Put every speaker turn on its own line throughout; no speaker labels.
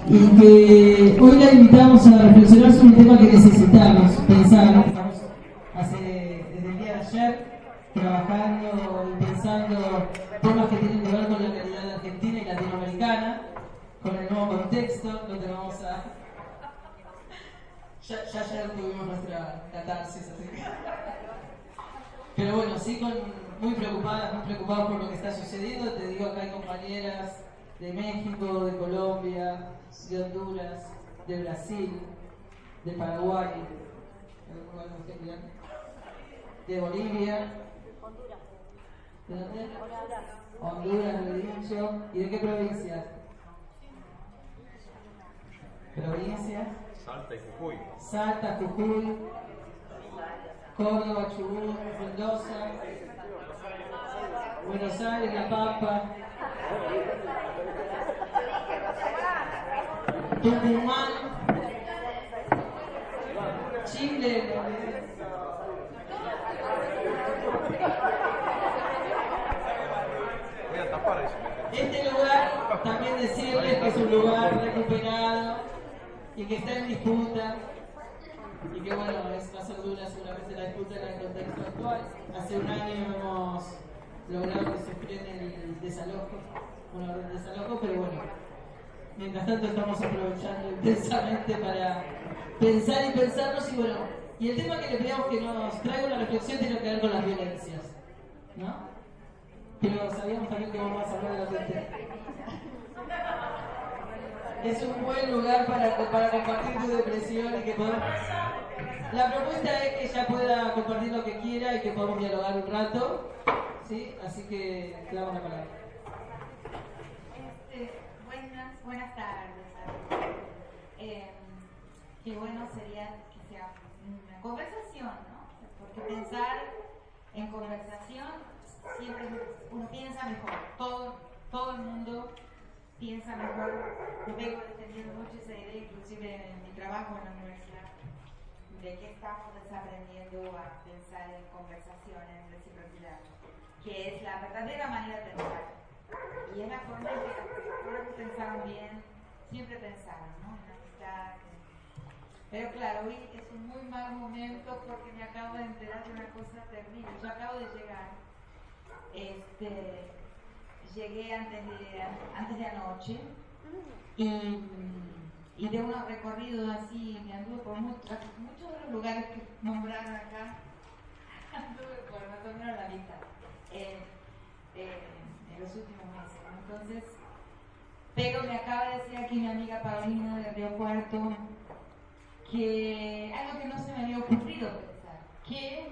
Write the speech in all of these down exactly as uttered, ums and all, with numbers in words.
y que hoy la invitamos a reflexionar sobre un tema que necesitamos pensar. Estamos hace, desde el día de ayer trabajando y pensando temas que tienen que ver con la realidad argentina y latinoamericana, con el nuevo contexto. No te vamos a... Ya, ya ayer tuvimos nuestra catarsis, así que... Pero bueno, sí, con, muy preocupadas, muy preocupados por lo que está sucediendo. Te digo, acá hay compañeras de México, de Colombia, de Honduras, de Brasil, de Paraguay, de Bolivia, ¿de dónde? Honduras, lo he dicho. ¿Y de qué provincia? Provincia.
Salta y Jujuy.
Salta, Jujuy, Córdoba, Chubut, Mendoza, Buenos Aires, La Pampa, Tucumán, Chile.
Voy a tapar eso.
Este lugar, también decirles que es un lugar recuperado y que está en disputa, y que bueno, es, va a ser dura seguramente la disputa en el contexto actual. Hace un año hemos logrado que se frene el desalojo, una orden de desalojo, pero bueno, mientras tanto estamos aprovechando intensamente para pensar y pensarnos. Y bueno, y el tema que le pedíamos que nos traiga una reflexión tiene que ver con las violencias, ¿no? Pero sabíamos también que vamos a hablar de la gente. Es un buen lugar para, para compartir tu depresión y que podamos... La propuesta es que ella pueda compartir lo que quiera y que podamos dialogar un rato, ¿sí? Así que te damos la palabra.
Este, buenas, buenas tardes. Eh, qué bueno sería que sea una conversación, ¿no? Porque pensar en conversación siempre uno piensa mejor. Todo, todo el mundo piensa mejor. Yo vengo defendiendo mucho esa idea, inclusive en mi trabajo en la universidad, de que estamos desaprendiendo a pensar en conversación, en reciprocidad, que es la verdadera manera de pensar. Y es la forma en que las personas que pensaron bien siempre pensaron, ¿no? En amistad. Pero claro, hoy es un muy mal momento porque me acabo de enterar de una cosa terrible. Yo acabo de llegar. Este, llegué antes de, antes de anoche y, y de unos recorridos así, me anduve por muchos, muchos de los lugares que nombraron acá, anduve por más o menos la mitad eh, eh, en los últimos meses. Entonces, pero me acaba de decir aquí mi amiga Paulina de Río Cuarto que algo que no se me había ocurrido pensar, que,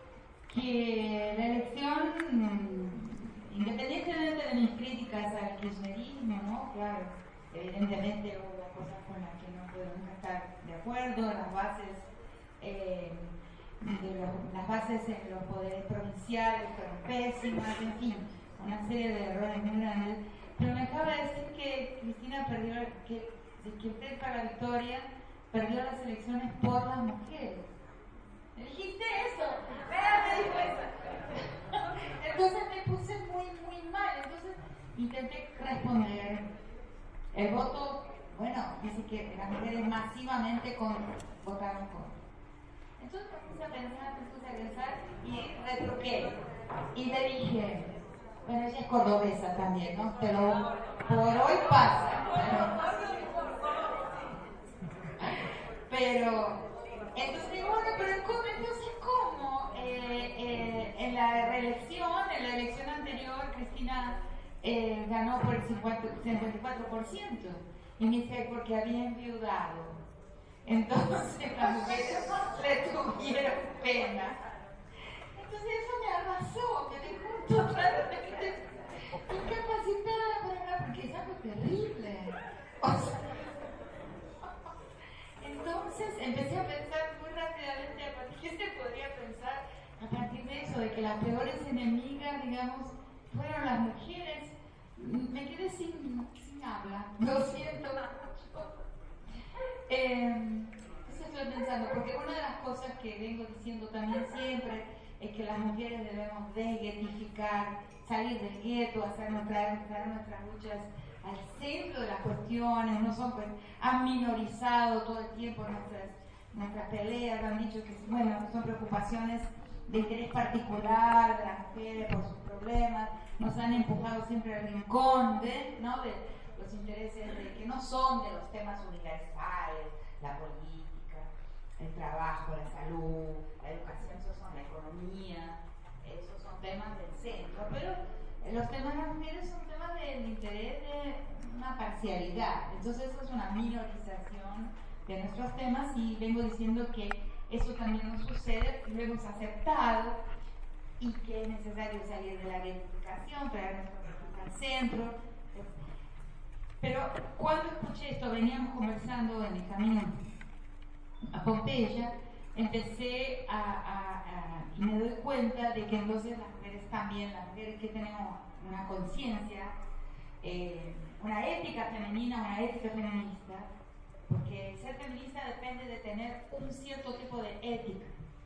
que la elección, independientemente de mis críticas al kirchnerismo, ¿no? Claro, evidentemente hubo cosas con las que no podemos estar de acuerdo, las bases, eh, de los, las bases en los poderes provinciales fueron pésimas, en fin, una serie de errores muy grandes. Pero me acaba de decir que Cristina perdió, que, que usted para la victoria perdió las elecciones por las mujeres. ¿Me dijiste eso? Me dijo eso. Entonces me puse muy, muy mal. Entonces intenté responder. El voto, bueno, dice que las mujeres masivamente con, votaron con. Entonces me puse a pensar, me puse a pensar y retruqué. Y le dije, bueno, ella es cordobesa también, ¿no? Pero por hoy pasa. Pero, entonces digo, bueno, pero ¿cómo? Entonces, ¿cómo? Eh, eh, en la reelección, en la elección anterior, Cristina eh, ganó por el cincuenta y cuatro por ciento. Y me dice, porque había enviudado. Entonces las mujeres le tuvieron pena. Entonces eso me arrasó, me dejó totalmente incapacitada para hablar, porque es algo terrible. O sea, entonces empecé a pensar muy rápidamente a partir de qué se podría pensar a partir de eso, de que las peores enemigas, digamos, fueron las mujeres. Me quedé sin, sin habla, lo siento mucho. Eh, eso estoy pensando, porque una de las cosas que vengo diciendo también siempre es que las mujeres debemos desguetificar, salir del gueto, hacer nuestra, traer nuestras luchas al centro de las cuestiones, no son, pues, han minorizado todo el tiempo nuestras, nuestras peleas, han dicho que, bueno, son preocupaciones de interés particular de las mujeres por sus problemas, nos han empujado siempre al rincón de, ¿no? de los intereses de, que no son de los temas universales, la política, el trabajo, la salud, la educación, esos son la economía, esos son temas del centro, pero los temas de las mujeres son temas del interés de una parcialidad, entonces eso es una minorización de nuestros temas y vengo diciendo que eso también nos sucede, lo hemos aceptado y que es necesario salir de la identificación, traer nuestra política al centro. Pero cuando escuché esto, veníamos conversando en el camino a Pompeya, empecé a, a, a y me doy cuenta de que entonces las mujeres también, las mujeres que tenemos una conciencia, eh, una ética femenina, una ética feminista, porque el ser feminista depende de tener un cierto tipo de ética.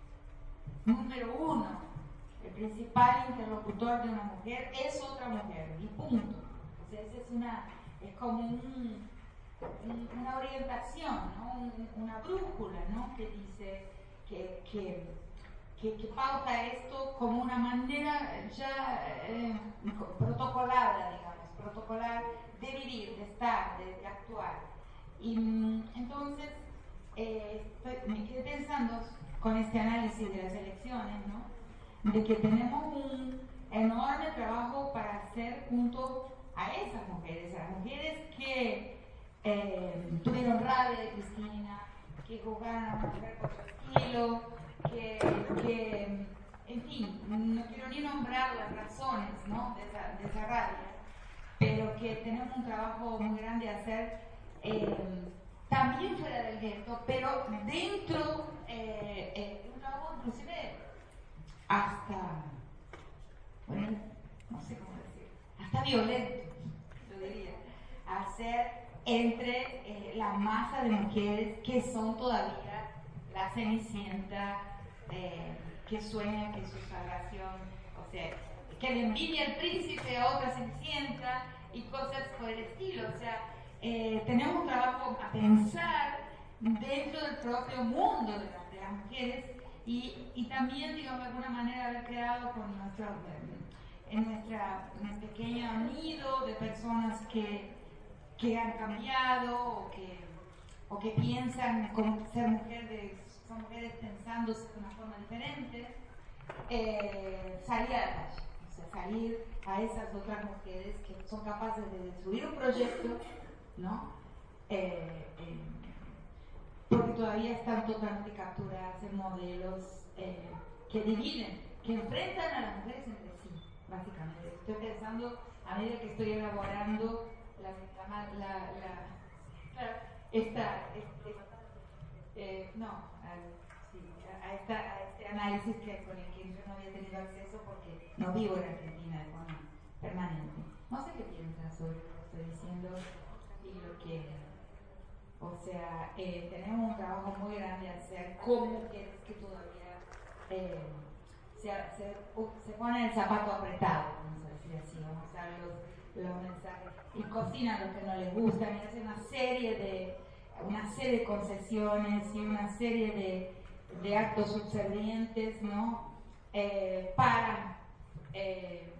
Número uno, el principal interlocutor de una mujer es otra mujer, y punto. O sea, esa es una, es como un, un, una orientación, ¿no? un, una brújula, ¿no? que dice que, que, que, que pauta esto como una manera ya eh, protocolada, digamos, protocolar de vivir, de estar, de, de actuar. Y entonces eh, me quedé pensando con este análisis de las elecciones, ¿no? de que tenemos un enorme trabajo para hacer junto a esas mujeres, a las mujeres que eh, tuvieron rabia de Cristina, que juzgaron a una mujer por su estilo, que, que, en fin, no quiero ni nombrar las razones, ¿no? de, esa, de esa rabia, pero que tenemos un trabajo muy grande a hacer. Eh, también fuera del gueto, pero dentro eh, eh, un trabajo inclusive hasta, bueno, no sé cómo decir, hasta violento, yo diría, hacer entre eh, la masa de mujeres que son todavía la cenicienta, eh, que sueña que su salvación, o sea, que le envidia al príncipe a otra cenicienta y cosas por el estilo, o sea, Eh, tenemos un trabajo a pensar dentro del propio mundo de, la, de las mujeres y, y también, digamos, de alguna manera haber creado con nuestro, en nuestra, en pequeño nido de personas que, que han cambiado o que, o que piensan como ser mujeres, son mujeres pensándose de una forma diferente, eh, salir a la calle, o sea, salir a esas otras mujeres que son capaces de destruir un proyecto, ¿no? Eh, eh, porque todavía están totalmente capturadas en modelos eh, que dividen, que enfrentan a las mujeres entre sí, básicamente. Estoy pensando, a medida que estoy elaborando la, la, la, la, la esta, este, eh, no, a, sí, a, esta, a este análisis que, con el que yo no había tenido acceso porque no vivo en Argentina de forma permanente. No sé qué piensas sobre lo que estoy diciendo. Y lo que, o sea, eh, tenemos un trabajo muy grande a hacer con mujeres que todavía eh, se, se, uh, se ponen el zapato apretado, vamos a decir así, vamos a usar los, los mensajes, y cocinan lo que no les gusta, y hacen una serie de, una serie de concesiones y una serie de, de actos subservientes, ¿no? Eh, para eh,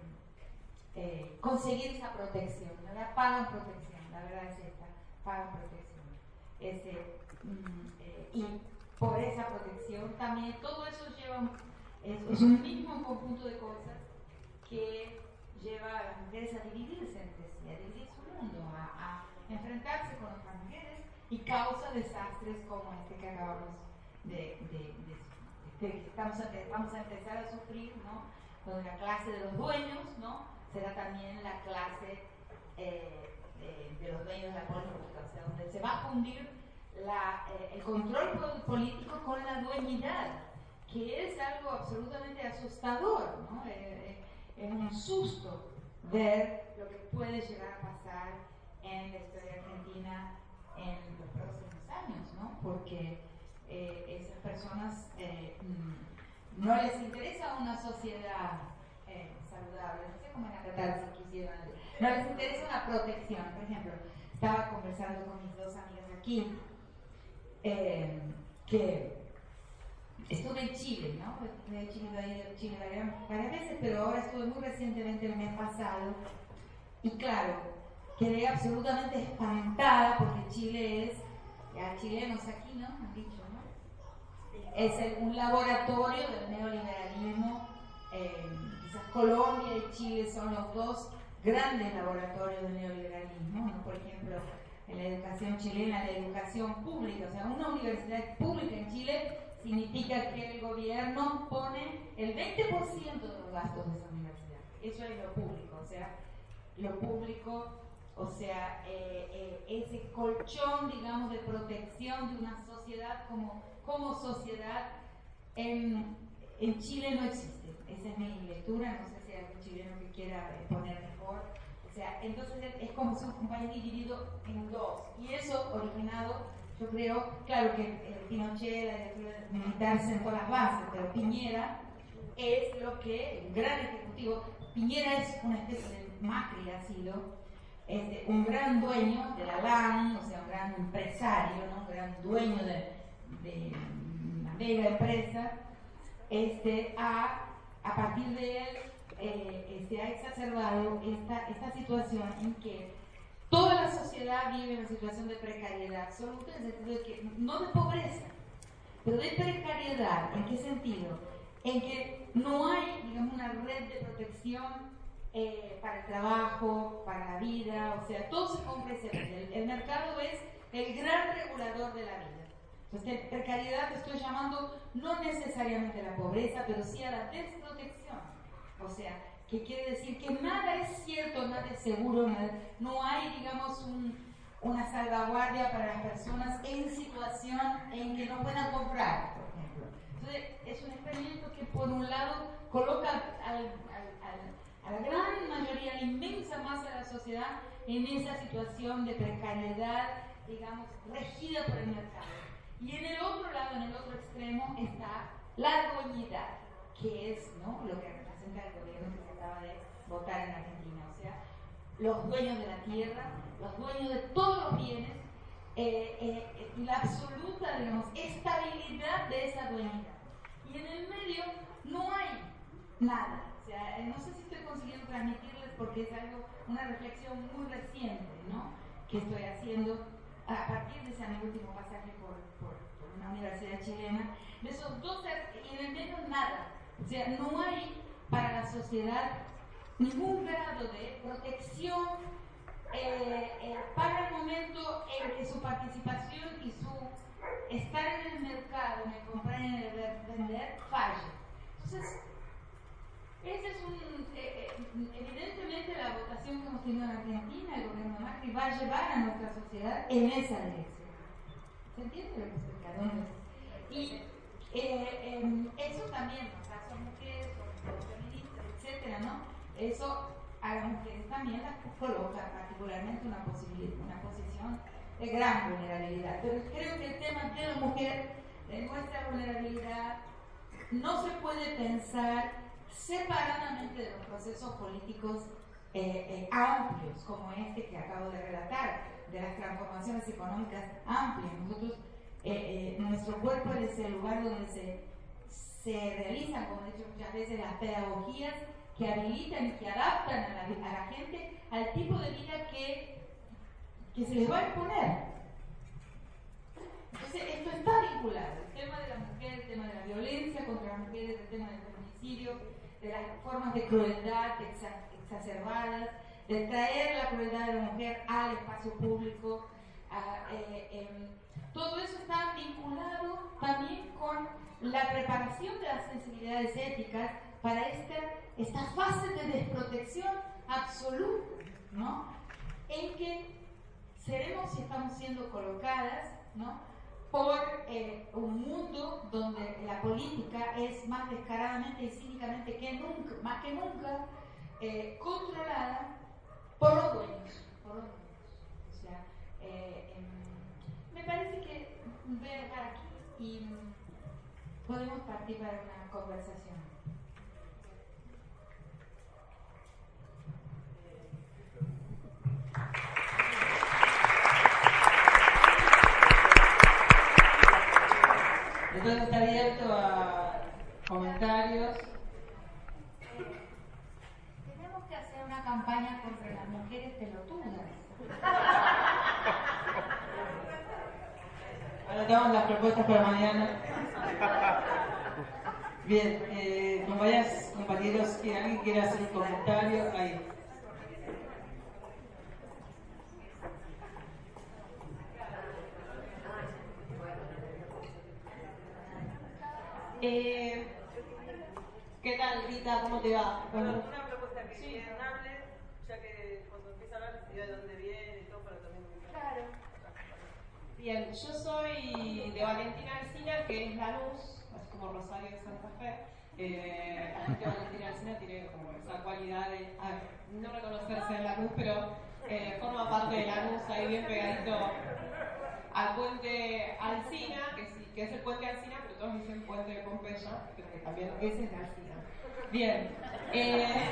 eh, conseguir esa protección, ¿verdad? Pagan protección. La verdad es esta, pagan protección. Ese, mm, eh, y por esa protección también todo eso lleva, es, es un mismo conjunto de cosas que lleva a las mujeres a dividirse entre sí, a dividir su mundo, a, a enfrentarse con otras mujeres y causa desastres como este que acabamos de, de, de, de que estamos a, vamos a empezar a sufrir, ¿no? Donde la clase de los dueños, ¿no? Será también la clase eh, de, de los dueños de la política, o sea, donde se va a fundir la, eh, el control político con la dueñidad, que es algo absolutamente asustador, ¿no? Eh, eh, es un susto ver lo que puede llegar a pasar en la historia argentina en los próximos años, ¿no? Porque eh, esas personas eh, no les interesa una sociedad eh, saludable, no sé cómo era tratar si hicieron. No les interesa una protección. Por ejemplo, estaba conversando con mis dos amigas aquí, eh, que estuve en Chile, ¿no? He Chile, he Chile varias, varias veces, pero ahora estuve muy recientemente el mes pasado. Y claro, quedé absolutamente espantada porque Chile es, ya chilenos aquí, ¿no? Han dicho, ¿no? Es el, un laboratorio del neoliberalismo. Eh, quizás Colombia y Chile son los dos grandes laboratorios del neoliberalismo, ¿no? Por ejemplo, en la educación chilena, la educación pública, o sea, una universidad pública en Chile significa que el gobierno pone el veinte por ciento de los gastos de esa universidad. Eso es lo público, o sea, lo público, o sea, eh, eh, ese colchón, digamos, de protección de una sociedad como, como sociedad en, en Chile no existe. Esa es mi lectura, no sé si hay algún chileno que quiera exponer mejor. O sea, entonces es como si un país dividido en dos. Y eso originado, yo creo, claro que eh, Pinochet, la dictadura militar sentó las bases, pero Piñera es lo que, un gran ejecutivo, Piñera es una especie de Macri ha sido este, un gran dueño de la L A N, o sea, un gran empresario, ¿no? Un gran dueño de, de una mega empresa, este, a, a partir de él eh, se ha exacerbado esta, esta situación en que toda la sociedad vive en una situación de precariedad absoluta, en el sentido de que, no de pobreza, pero de precariedad. ¿En qué sentido? En que no hay, digamos, una red de protección eh, para el trabajo, para la vida, o sea, todo se compra y se vende. El, el mercado es el gran regulador de la vida. Entonces, precariedad estoy llamando no necesariamente a la pobreza, pero sí a la desprotección. O sea, que quiere decir que nada es cierto, nada es seguro, nada, no hay, digamos, un, una salvaguardia para las personas en situación en que no puedan comprar, por ejemplo. Entonces, es un experimento que por un lado coloca al, al, al, a la gran mayoría, a la inmensa masa de la sociedad en esa situación de precariedad, digamos, regida por el mercado. Y en el otro lado, en el otro extremo, está la dueñidad, que es, ¿no?, lo que representa el gobierno que se acaba de votar en Argentina. O sea, los dueños de la tierra, los dueños de todos los bienes, eh, eh, la absoluta, digamos, estabilidad de esa dueñidad. Y en el medio no hay nada. O sea, no sé si estoy consiguiendo transmitirles porque es algo, una reflexión muy reciente, ¿no?, que estoy haciendo a partir de ese mi último pasaje por, por, por una universidad chilena, de esos dos, y en el medio nada. O sea, no hay para la sociedad ningún grado de protección eh, eh, para el momento en que su participación y su estar en el mercado, en el comprar y en el vender, falle. Entonces, ese es un, eh, eh, evidentemente la votación que hemos tenido en Argentina, el gobierno de Macri, va a llevar a nuestra sociedad en esa dirección. ¿Se entiende lo que estoy hablando? Y eh, eh, eso también, o sea, son mujeres, son feministas, etcétera, ¿no? Eso a las mujeres también las coloca particularmente una, una posición de gran vulnerabilidad. Pero creo que el tema de la mujer, de nuestra vulnerabilidad, no se puede pensar separadamente de los procesos políticos eh, eh, amplios, como este que acabo de relatar, de las transformaciones económicas amplias. Nosotros, eh, eh, nuestro cuerpo es el lugar donde se, se realizan, como he dicho muchas veces, las pedagogías que habilitan y que adaptan a la, a la gente al tipo de vida que, que se les va a imponer. Entonces, esto está vinculado, el tema de la mujer, el tema de la violencia contra las mujeres, el tema del feminicidio, de las formas de crueldad exa, exacerbadas, de traer la crueldad de la mujer al espacio público. A, eh, eh, todo eso está vinculado también con la preparación de las sensibilidades éticas para esta, esta fase de desprotección absoluta, ¿no?, en que seremos y estamos siendo colocadas, ¿no?, por eh, un mundo donde la política es más descaradamente y cínicamente que nunca, más que nunca, eh, controlada por los dueños, por los dueños. O sea, eh, eh, me parece que voy a dejar aquí y podemos partir para una conversación.
Después está abierto a comentarios.
Tenemos que hacer una campaña contra las mujeres pelotudas.
Anotamos las propuestas para mañana. Bien, eh, compañeras, compañeros, si alguien quiere hacer un comentario, ahí. Eh, ¿Qué tal, Rita? ¿Cómo te va?
Bueno, una propuesta que sí. Es razonable, ya que cuando empieza a hablar se de dónde viene y todo para también ubicar.
Claro.
Bien, yo soy de Valentina Alsina, que es Lanús, así como Rosario de Santa Fe. Eh, así que Valentina Alsina tiene como esa cualidad de a ver, no reconocerse en Lanús, pero eh, forma parte de Lanús, ahí bien pegadito al puente Alsina, que, sí, que es el puente Alsina, pero todos dicen puente de Pompeya, pero que también ese es de Alsina. Bien, eh,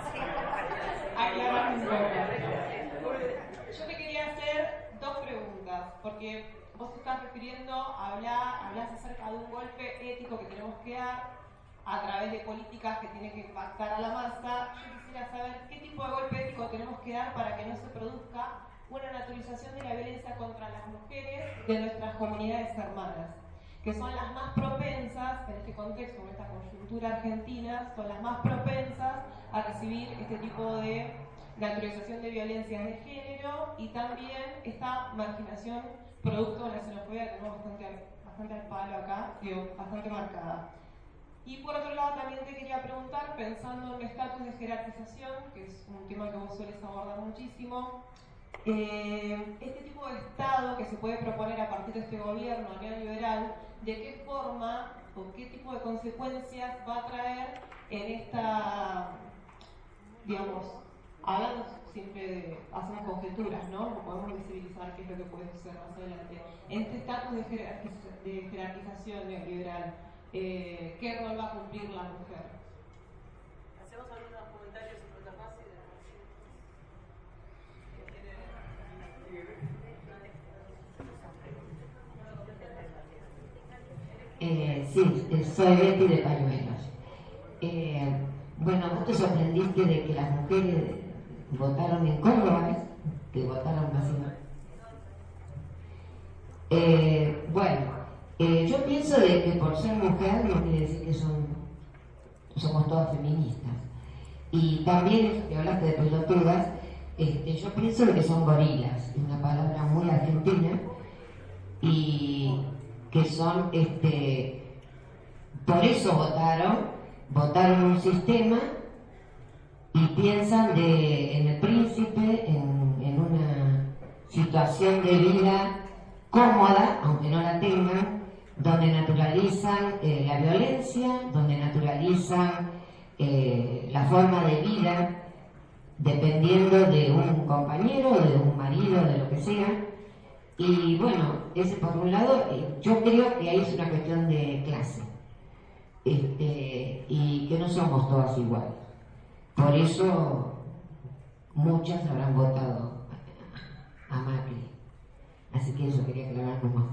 aclarar un poco. Yo te quería hacer dos preguntas, porque vos te estás refiriendo a hablar, hablas acerca de un golpe ético que tenemos que dar a través de políticas que tienen que impactar a la masa. Yo quisiera saber qué tipo de golpe ético tenemos que dar para que no se produzca una naturalización de la violencia contra las mujeres de nuestras comunidades hermanas, que son las más propensas, en este contexto, en esta coyuntura argentina, son las más propensas a recibir este tipo de naturalización de violencias de género y también esta marginación producto de la xenofobia que tenemos bastante, bastante al palo acá, digo, bastante marcada. Y por otro lado también te quería preguntar, pensando en el estatus de jerarquización, que es un tema que vos sueles abordar muchísimo, eh, este tipo de Estado que se puede proponer a partir de este gobierno neoliberal, ¿de qué forma o qué tipo de consecuencias va a traer en esta, digamos, hablando siempre de, hacemos conjeturas, ¿no? No podemos visibilizar qué es lo que puede suceder más adelante. En este estatus de, jerarquiz de jerarquización neoliberal, eh, ¿qué rol va a cumplir la mujer?
Hacemos algunos comentarios sobre la fase de
Eh, sí, soy Betty de Pañuelos. Eh, bueno, vos te sorprendiste de que las mujeres votaron en Córdoba, ¿ves? Que votaron masivamente. Eh, bueno, eh, yo pienso de que por ser mujer no quiere decir que son, somos todas feministas. Y también, que hablaste de pelotudas, este, yo pienso de que son gorilas, es una palabra muy argentina, y que son, este, por eso votaron, votaron un sistema y piensan de, en el príncipe, en, en una situación de vida cómoda, aunque no la tengan, donde naturalizan eh, la violencia, donde naturalizan eh, la forma de vida, dependiendo de un compañero, de un marido, de lo que sea. Y bueno, ese por un lado, eh, yo creo que ahí es una cuestión de clase, este, y que no somos todas iguales. Por eso muchas habrán votado a, a Macri. Así que eso quería aclarar como.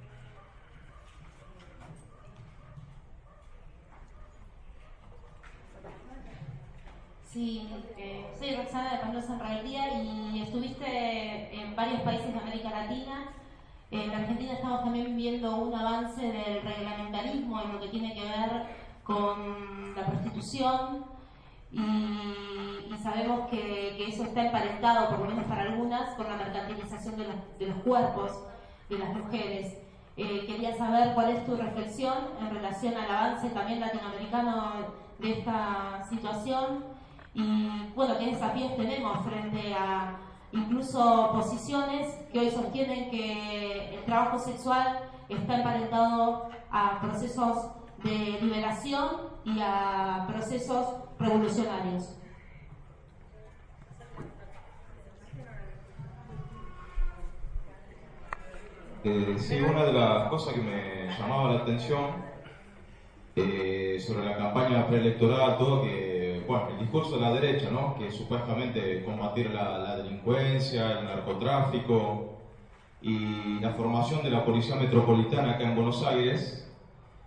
Sí, eh, soy Roxana de Pañuelos en Rebeldía y estuviste en varios países de América Latina. En Argentina estamos también viendo un avance del reglamentarismo en lo que tiene que ver con la prostitución y, y sabemos que, que eso está emparentado, por lo menos para algunas, con la mercantilización de los, de los cuerpos de las mujeres. Eh, quería saber cuál es tu reflexión en relación al avance también latinoamericano de esta situación. Y bueno, ¿qué desafíos tenemos frente a incluso posiciones que hoy sostienen que el trabajo sexual está emparentado a procesos de liberación y a procesos revolucionarios?
Eh, sí, una de las cosas que me llamaba la atención eh, sobre la campaña preelectoral, todo que, bueno, el discurso de la derecha, ¿no? Que supuestamente combatir la, la delincuencia, el narcotráfico y la formación de la policía metropolitana acá en Buenos Aires,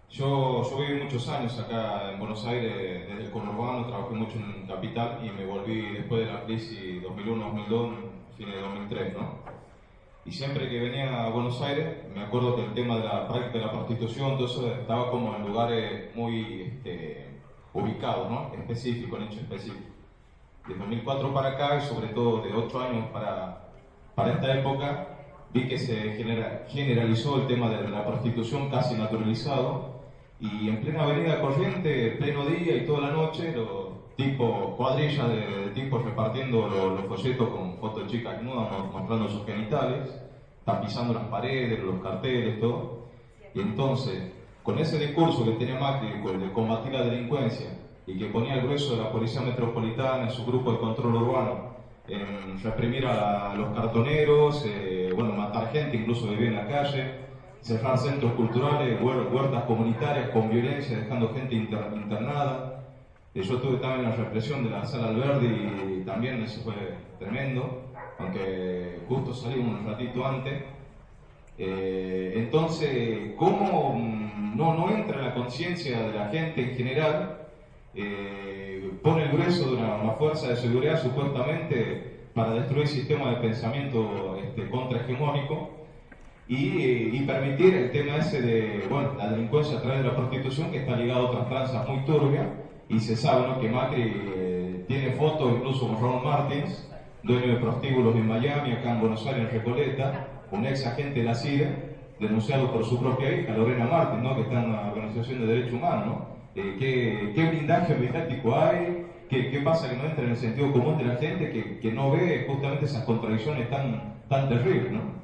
Yo, yo viví muchos años acá en Buenos Aires, desde el conurbano, trabajé mucho en Capital y me volví después de la crisis dos mil uno dos mil dos, fines de dos mil tres, ¿no? Y siempre que venía a Buenos Aires, me acuerdo que el tema de la práctica de la prostitución, todo eso estaba como en lugares muy este, ubicados, ¿no? Específicos, en hechos específicos. De dos mil cuatro para acá, y sobre todo de ocho años para, para esta época, vi que se genera, generalizó el tema de la prostitución casi naturalizado, y en plena avenida Corriente, pleno día y toda la noche, los tipos, cuadrillas de, de tipos repartiendo los, los folletos con fotos de chicas desnudas mostrando sus genitales, tapizando las paredes, los carteles, todo. Y entonces, con ese discurso que tenía Macri de combatir la delincuencia y que ponía el grueso de la Policía Metropolitana en su grupo de control urbano en reprimir a los cartoneros, eh, bueno, matar gente, incluso vivir en la calle, cerrar centros culturales, huertas comunitarias con violencia, dejando gente inter internada. Eh, yo estuve también en la represión de la Sala Alberdi y también eso fue tremendo, aunque justo salí un ratito antes. Eh, entonces, ¿cómo no, no entra en la conciencia de la gente en general? Eh, pone el grueso de una, una fuerza de seguridad supuestamente para destruir el sistema de pensamiento este, contrahegemónico y, eh, y permitir el tema ese de, bueno, la delincuencia a través de la prostitución, que está ligado a otras tranzas muy turbias, y se sabe, ¿no?, que Macri eh, tiene fotos incluso con Ron Martins, dueño de prostíbulos en Miami, acá en Buenos Aires, en Recoleta, un ex agente de la C I D E, denunciado por su propia hija, Lorena Martins, ¿no?, que está en una organización de derechos humanos, ¿no? Eh, ¿qué, ¿Qué blindaje mediático hay? ¿Qué, ¿Qué pasa que no entra en el sentido común de la gente que, que no ve justamente esas contradicciones tan, tan terribles, ¿no?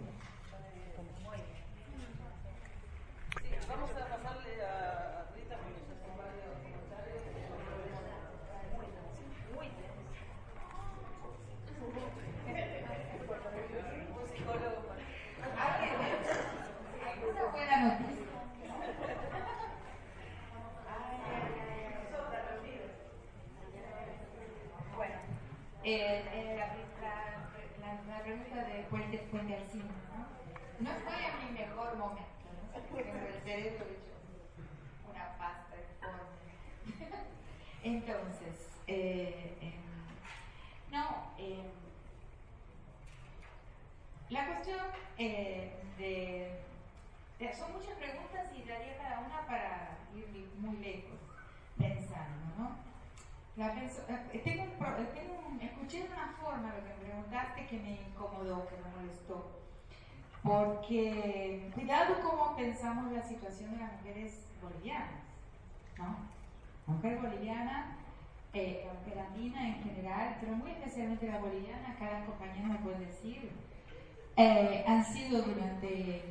Eh, eh, la, la, la, la pregunta de Puente, Puente Alsina, ¿no? No estoy en mi mejor momento, ¿no? Tengo el cerebro hecho una pasta enorme. Entonces, eh, eh, no, eh, la cuestión eh, de, de... Son muchas preguntas y daría cada una para ir muy lejos pensando, ¿no? La penso, tengo un, tengo un, escuché de una forma lo que me preguntaste que me incomodó, que me molestó, porque cuidado cómo pensamos la situación de las mujeres bolivianas, ¿no? La mujer boliviana, eh, la mujer andina en general, pero muy especialmente la boliviana, cada compañero me puede decir, eh, han sido durante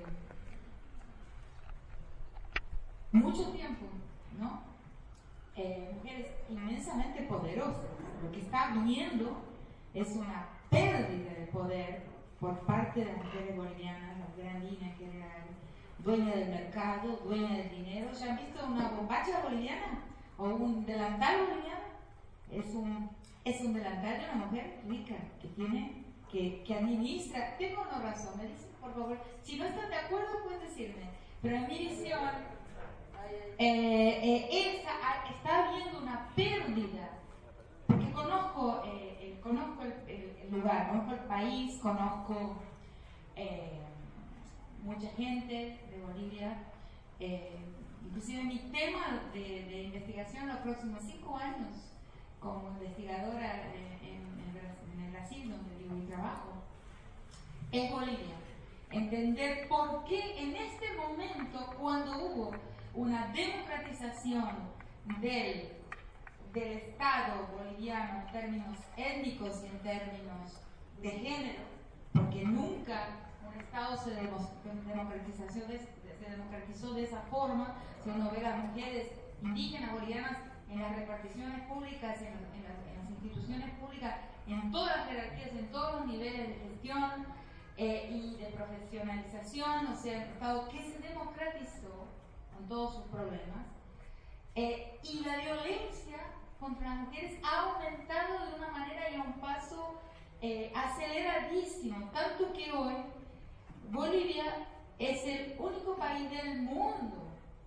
mucho tiempo, ¿no? Eh, mujeres inmensamente poderosas. Lo que está viniendo es una pérdida de poder por parte de las mujeres bolivianas, la mujer andina en general, dueña del mercado, dueña del dinero. ¿Ya han visto una bombacha boliviana o un delantal boliviano? Es un, es un delantal de una mujer rica que tiene, que, que administra. Tengo una razón, me dicen, por favor, si no están de acuerdo pueden decirme, pero en mi visión Eh, eh, esa, está habiendo una pérdida, porque conozco, eh, eh, conozco el, el, el lugar, conozco el país, conozco eh, mucha gente de Bolivia, eh, inclusive mi tema de, de investigación los próximos cinco años como investigadora en, en, en el Brasil, donde vivo y trabajo, es Bolivia. Entender por qué en este momento, cuando hubo una democratización del, del Estado boliviano en términos étnicos y en términos de género, porque nunca un Estado se, democratizó de, se democratizó de esa forma. Si uno ve a las mujeres indígenas bolivianas en las reparticiones públicas, en, en, las, en las instituciones públicas, en todas las jerarquías, en todos los niveles de gestión eh, y de profesionalización, o sea, el Estado que se democratizó con todos sus problemas, eh, y la violencia contra las mujeres ha aumentado de una manera y a un paso eh, aceleradísimo, tanto que hoy Bolivia es el único país del mundo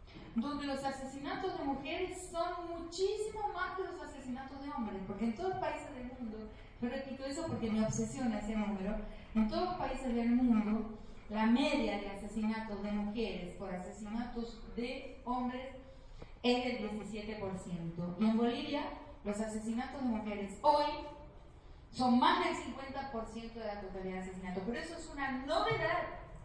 donde los asesinatos de mujeres son muchísimo más que los asesinatos de hombres, porque en todos los países del mundo, yo repito eso porque me obsesiona ese número, en todos los países del mundo, la media de asesinatos de mujeres por asesinatos de hombres es del diecisiete por ciento. Y en Bolivia, los asesinatos de mujeres hoy son más del cincuenta por ciento de la totalidad de asesinatos. Pero eso es una novedad.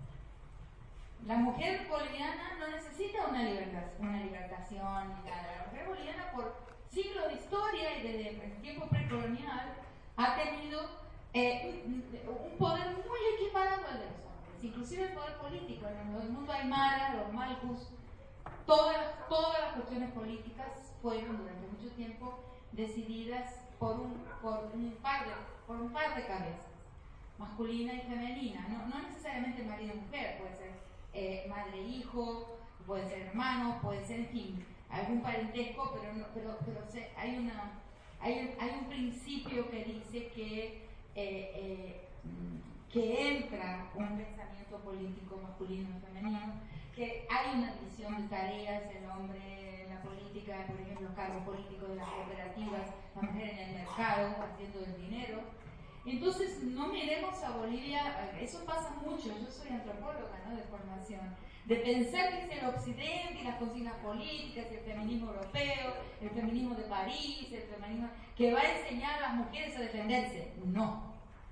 La mujer boliviana no necesita una libertación, una libertación ni nada. La mujer boliviana, por siglos de historia y desde el tiempo precolonial, ha tenido eh, un, un poder muy equiparado al de los hombres, inclusive el poder político. En el mundo aymara, los malcus, todas, todas las cuestiones políticas fueron durante mucho tiempo decididas por un, por un, par, de, por un par de cabezas, masculina y femenina, no, no necesariamente marido y mujer, puede ser eh, madre e hijo, puede ser hermano, puede ser, en fin, algún parentesco, pero, no, pero, pero se, hay, una, hay, hay un principio que dice que, eh, eh, que entra un pensamiento político masculino y femenino, que hay una división de tareas, el hombre en la política, por ejemplo, los cargos políticos de las cooperativas, la mujer en el mercado, haciendo el dinero. Entonces, no miremos a Bolivia, eso pasa mucho, yo soy antropóloga, ¿no?, de formación, de pensar que es el occidente y las consignas políticas, el feminismo europeo, el feminismo de París, el feminismo que va a enseñar a las mujeres a defenderse. No,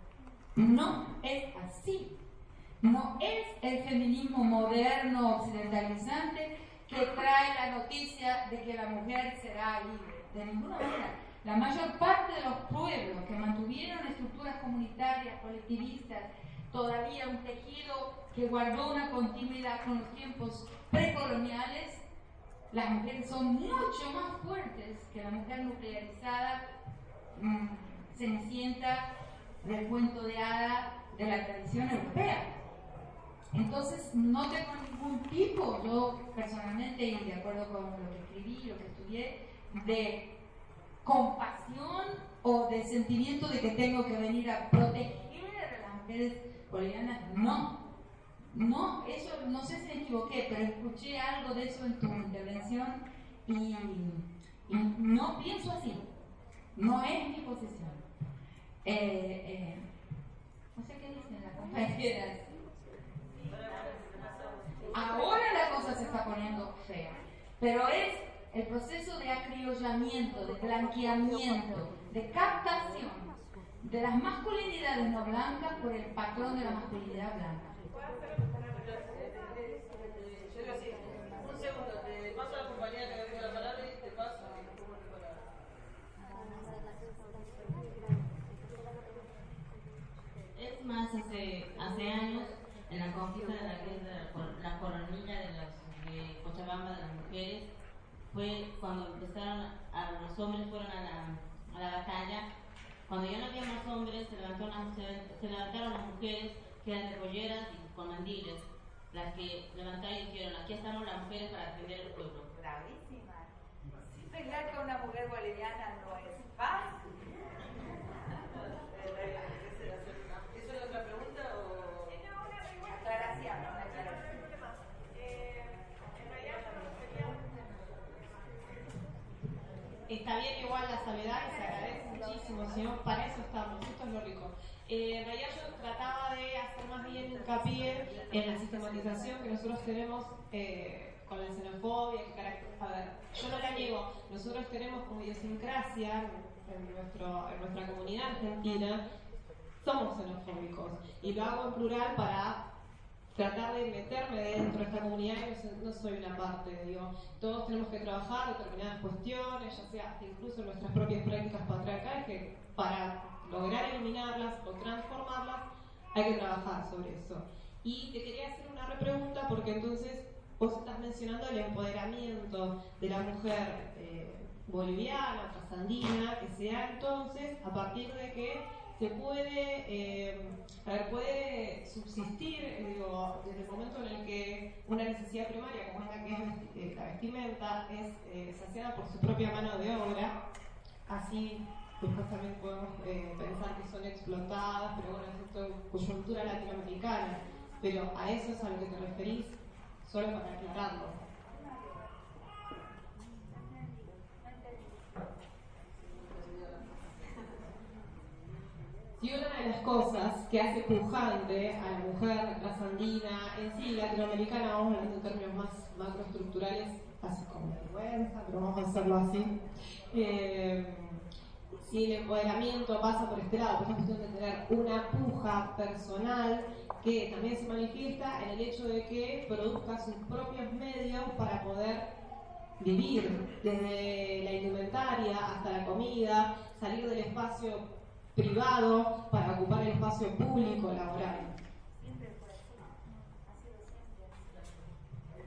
no es así. No es el feminismo moderno occidentalizante que trae la noticia de que la mujer será libre. De ninguna manera. La mayor parte de los pueblos que mantuvieron estructuras comunitarias, colectivistas, todavía un tejido que guardó una continuidad con los tiempos precoloniales, las mujeres son mucho más fuertes que la mujer nuclearizada, mmm, cenicienta del cuento de hada de la tradición europea. Entonces, no tengo ningún tipo, yo personalmente, y de acuerdo con lo que escribí, lo que estudié, de compasión o de sentimiento de que tengo que venir a proteger a las mujeres bolivianas. No, no, eso no sé si me equivoqué, pero escuché algo de eso en tu intervención y, y no pienso así, no es mi posición. Eh, eh, no sé qué dicen las compañeras. Ahora la cosa se está poniendo fea, pero es el proceso de acriollamiento, de blanqueamiento, de captación de las masculinidades no blancas por el patrón de la masculinidad blanca.
Yo digo así, un segundo, te paso a la compañera que me pide la palabra y te paso a cómo
Es más, hace, hace años, en la conquista de la, de la coronilla de, los, de Cochabamba de las mujeres, fue cuando empezaron, a, los hombres fueron a la, a la batalla. Cuando ya no había más hombres, se levantaron, se, se levantaron las mujeres que eran de polleras y con mandiles, las que levantaron y dijeron: aquí estamos las mujeres para defender el pueblo.
Bravísima. Sí, pelear con una mujer boliviana no es fácil.
¿Eso es otra pregunta o...?
Sí, no, una aclaración, una aclaración.
Está bien igual la salvedad y se agradece muchísimo, señor, para eso estamos, esto es lo rico. Eh, en realidad yo trataba de hacer más bien hincapié en la sistematización que nosotros tenemos eh, con la xenofobia, que carácter, a ver, yo no la niego, nosotros tenemos como idiosincrasia en, nuestro, en nuestra comunidad argentina, somos xenofóbicos, y lo hago en plural para tratar de meterme dentro de esta comunidad y no soy una parte, digo, todos tenemos que trabajar determinadas cuestiones, ya sea incluso en nuestras propias prácticas patriarcales, que para lograr eliminarlas o transformarlas hay que trabajar sobre eso. Y te quería hacer una repregunta porque entonces vos estás mencionando el empoderamiento de la mujer eh, boliviana, trasandina, que se da entonces a partir de que se puede, eh, a ver, puede subsistir, eh, digo, desde el momento en el que una necesidad primaria, como esta que es eh, la vestimenta, es eh, saciada por su propia mano de obra, así después también podemos eh, pensar que son explotadas, pero bueno, es esto coyuntura latinoamericana, pero a eso es a lo que te referís, solo para aclararlo. Y una de las cosas que hace pujante a la mujer trasandina, en sí latinoamericana, vamos hablando en términos más macroestructurales, casi como vergüenza, pero vamos a hacerlo así. Eh, si el empoderamiento pasa por este lado, por esa cuestión de tener una puja personal que también se manifiesta en el hecho de que produzca sus propios medios para poder vivir, desde la indumentaria hasta la comida, salir del espacio privado para ocupar el espacio público laboral.
Siempre fue así, ha sido siempre.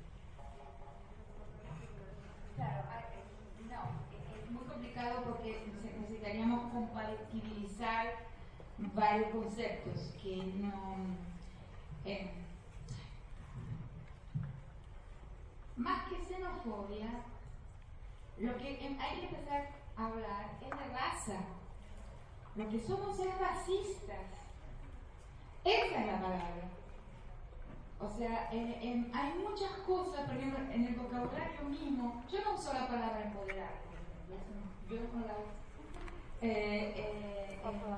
Claro, no, es muy complicado porque necesitaríamos compatibilizar varios conceptos que no... Eh, más que xenofobia, lo que hay que empezar a hablar es de raza. Lo que somos es racistas. Esa es la palabra. O sea, eh, eh, hay muchas cosas, por ejemplo, en el vocabulario mismo. Yo no uso la palabra empoderar, por ejemplo. Yo no la uso. Eh, eh,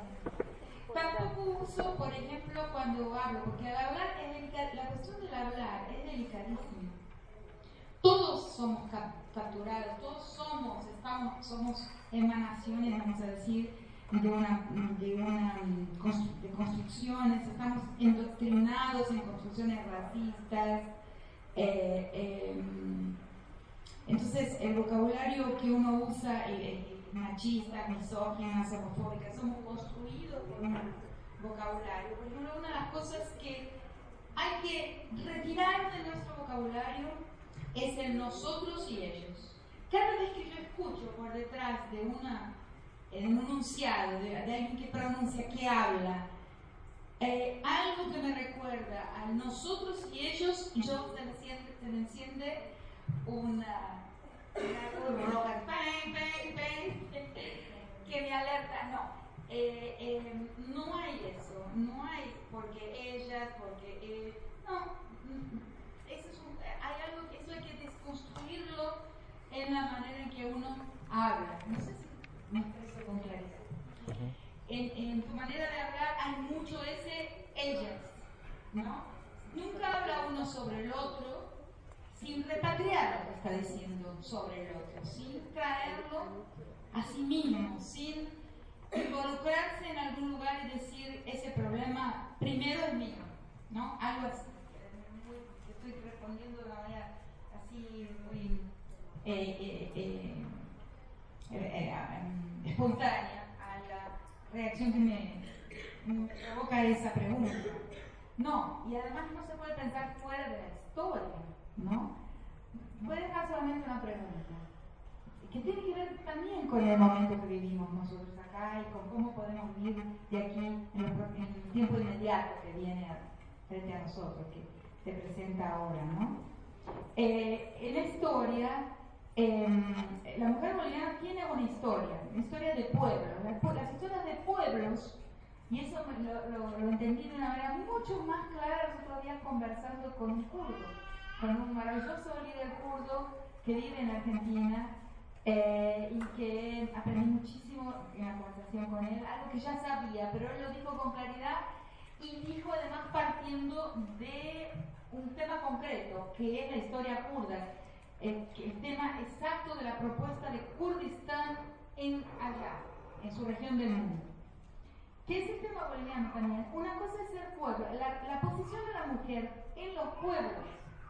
eh, tampoco uso, por ejemplo, cuando hablo, porque al hablar es delicado, la cuestión del hablar es delicadísima. Todos somos cap capturados, todos somos, estamos, somos emanaciones, vamos a decir, de una, de una de construcciones, estamos indoctrinados en construcciones racistas. Eh, eh, entonces, el vocabulario que uno usa, eh, machista, misógina, homofóbica, somos construidos por un vocabulario. Por ejemplo, una de las cosas que hay que retirar de nuestro vocabulario es el nosotros y ellos. Cada vez que yo escucho por detrás de una en un enunciado de, de alguien que pronuncia, que habla, eh, algo que me recuerda a nosotros y ellos, yo se me enciende, se me enciende una, una roja, bang, bang, bang, que me alerta. No, eh, eh, no hay eso, no hay porque ellas, porque eh, no, eso es un, hay algo que eso hay que desconstruirlo en la manera en que uno habla. No sé si me expreso con claridad. En, en tu manera de hablar hay mucho ese ellas, ¿no? Nunca habla uno sobre el otro sin repatriar lo que está diciendo sobre el otro, sin traerlo a sí mismo, sin involucrarse en algún lugar y decir ese problema primero es mío, ¿no? Algo así. Estoy respondiendo de una manera así muy eh, eh, eh, eh, eh, espontánea a la reacción que me, me provoca esa pregunta. No, y además no se puede pensar fuera de la historia, ¿no? Voy a dejar solamente una pregunta, que tiene que ver también con el momento que vivimos nosotros acá y con cómo podemos vivir de aquí en el, en el tiempo inmediato que viene a, frente a nosotros, que se presenta ahora, ¿no? Eh, en la historia, eh, la mujer boliviana tiene una historia, una historia de pueblos. Las, las historias de pueblos, y eso lo, lo, lo entendí de una manera mucho más clara los otros días conversando con un kurdo, con un maravilloso líder kurdo que vive en Argentina, eh, y que aprendí muchísimo en la conversación con él, algo que ya sabía, pero él lo dijo con claridad y dijo además partiendo de un tema concreto, que es la historia kurda, el, el tema exacto de la propuesta de Kurdistán en allá, en su región del mundo. ¿Qué es el tema boliviano también? Una cosa es ser pueblo, la, la posición de la mujer en los pueblos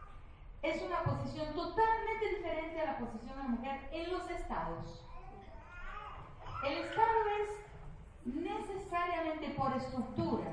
es una posición totalmente diferente a la posición de la mujer en los estados. El estado es necesariamente por estructura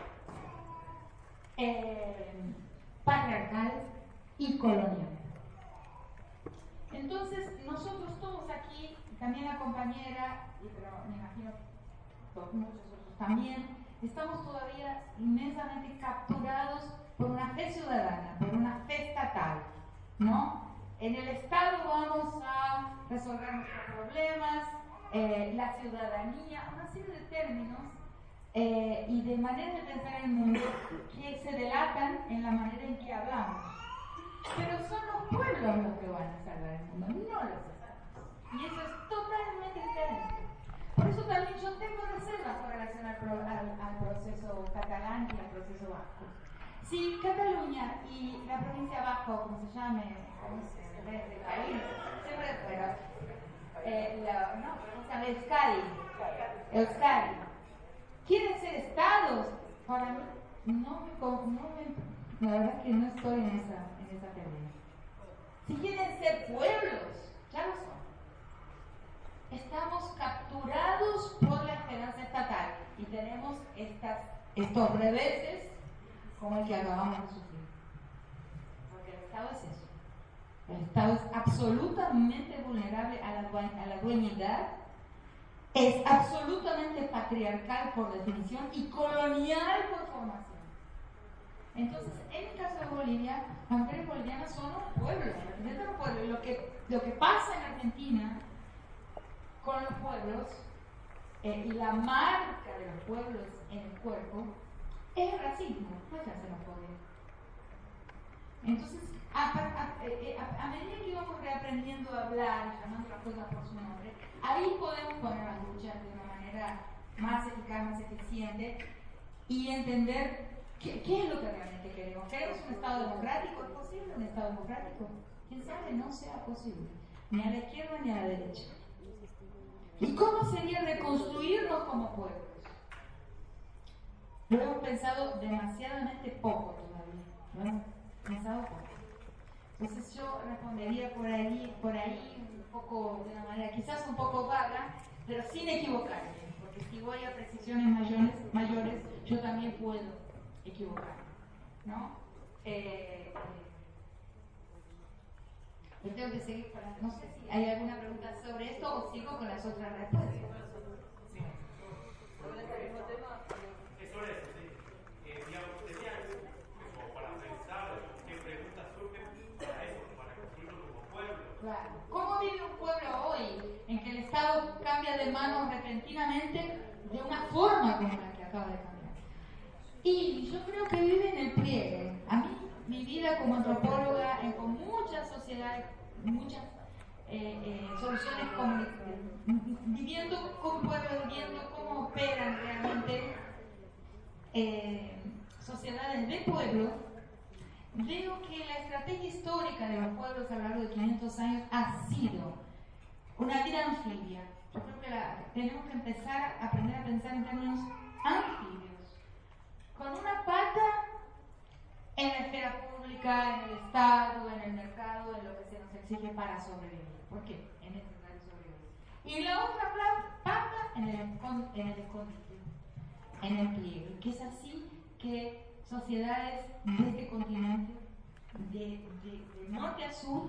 eh, patriarcal y colonial. Entonces, nosotros todos aquí, también la compañera, y pero me imagino todos, muchos otros también, estamos todavía inmensamente capturados por una fe ciudadana, por una fe estatal, ¿no? En el Estado vamos a resolver nuestros problemas, eh, la ciudadanía, una serie de términos eh, y de maneras de pensar en el mundo que se delatan en la manera en que hablamos. Pero son los pueblos los que van a salvar el mundo, no los estados. Y eso es totalmente diferente. Por eso también yo tengo reservas con relación al problema proceso catalán y el proceso vasco. Si Cataluña y la provincia Vasco, como se llame, como se ve de país, siempre fuera, eh, la, no, ¿cómo se llama? Euskadi, Euskadi, quieren ser estados, para mí, no me, no me, la verdad que no estoy en esa, en esa pelea. Si quieren ser pueblos, ya lo son. Estamos capturados por la esperanza estatal y tenemos estas, estos reveses como el que acabamos de sufrir. Porque el Estado es eso. El Estado es absolutamente vulnerable a la, a la dueñidad, es absolutamente patriarcal por definición y colonial por formación. Entonces, en el caso de Bolivia, las mujeres bolivianas son un pueblo, representan un pueblo. Y lo que, lo que pasa en Argentina con los pueblos eh, y la marca de los pueblos en el cuerpo es el racismo, no es la xenofobia. Entonces, a, a, a, a medida que íbamos reaprendiendo a hablar y llamando las cosas por su nombre, ahí podemos poner las luchas de una manera más eficaz, más eficiente y entender qué, qué es lo que realmente queremos. ¿Queremos un Estado democrático? ¿Es posible un Estado democrático? ¿Quién sabe? No sea posible, ni a la izquierda ni a la derecha. ¿Y cómo sería reconstruirnos como pueblos? Lo hemos pensado demasiadamente poco todavía. Lo hemos pensado poco. Entonces yo respondería por ahí, por ahí un poco, de una manera quizás un poco vaga, pero sin equivocarme. Porque si voy a precisiones mayores, mayores yo también puedo equivocarme, ¿no? Eh, eh, Yo tengo que seguir con las... No sé si hay alguna pregunta sobre esto o sigo con las otras respuestas.
Sí. ¿Sobre este mismo tema? Es sobre eso, sí. Eh, digamos, tenía como para pensar qué preguntas surgen para eso, para construirlo como pueblo.
Claro. ¿Cómo vive un pueblo hoy en que el Estado cambia de manos repentinamente de una forma como la que acaba de cambiar? Y yo creo que vive en el pliegue. A mí, mi vida como antropóloga, en, con muchas sociedades, muchas eh, eh, soluciones comunitarias, viviendo con pueblos, viendo cómo operan realmente eh, sociedades de pueblo, veo que la estrategia histórica de los pueblos a lo largo de quinientos años ha sido una vida anfibia. Yo creo que la, tenemos que empezar a aprender a pensar en términos anfibios, con una pata en la esfera pública, en el Estado, en el mercado, en lo que se nos exige para sobrevivir. ¿Por qué? Es necesario sobrevivir. Y la otra pata en el, en el escondite, en el pliegue, que es así que sociedades de este continente, de, de, de norte a sur,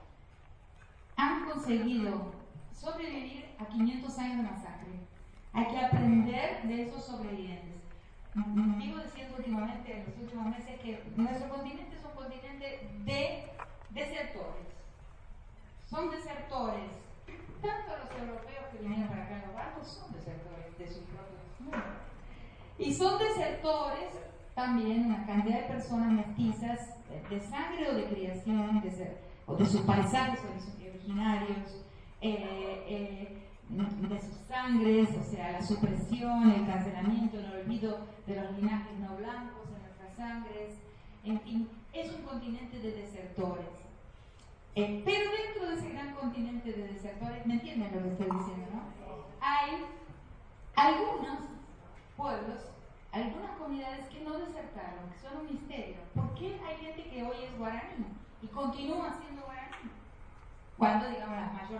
han conseguido sobrevivir a quinientos años de masacre. Hay que aprender de esos sobrevivientes. Vivo diciendo últimamente, en los últimos meses, que nuestro continente es un continente de desertores. Son desertores. Tanto los europeos que vinieron para acá en los barcos son desertores de sus propios mundos. Y son desertores también una cantidad de personas mestizas de sangre o de criación, de ser, o de sus paisajes o de sus originarios, eh, eh, de sus sangres, o sea, la supresión, el cancelamiento, el olvido de los linajes no blancos en nuestras sangres, en fin, es un continente de desertores. Eh, pero dentro de ese gran continente de desertores, ¿me entienden lo que estoy diciendo, no? Hay algunos pueblos, algunas comunidades que no desertaron, que son un misterio. ¿Por qué hay gente que hoy es guaraní y continúa siendo guaraní? Cuando, digamos, las mayores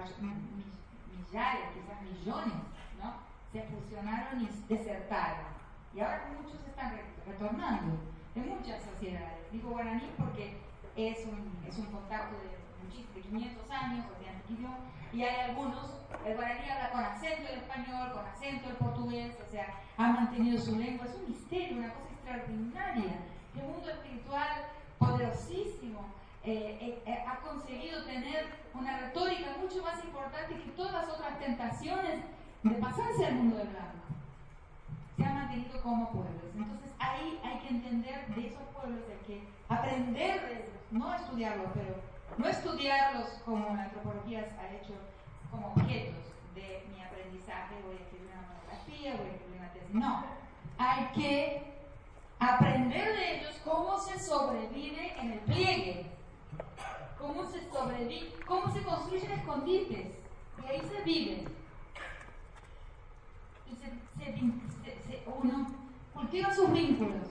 millares, quizás millones, ¿no? Se fusionaron y desertaron. Y ahora muchos están retornando de muchas sociedades. Digo guaraní porque es un, es un contacto de, de quinientos años, o sea, antiquísimo, y hay algunos, el guaraní habla con acento el español, con acento el portugués, o sea, ha mantenido su lengua. Es un misterio, una cosa extraordinaria. El mundo espiritual poderosísimo. Eh, eh, ha conseguido tener una retórica mucho más importante que todas las otras tentaciones de pasarse al mundo del blanco. Se ha mantenido como pueblos. Entonces ahí hay que entender de esos pueblos, hay que aprender de ellos, no estudiarlos, pero no estudiarlos como la antropología ha hecho, como objetos de mi aprendizaje. Voy a escribir una monografía, voy a escribir una tesis. No, hay que aprender de ellos cómo se sobrevive en el pliegue, cómo se sobrevive, cómo se construyen escondites, y ahí se vive. Y se, se, se, se, uno cultiva sus vínculos,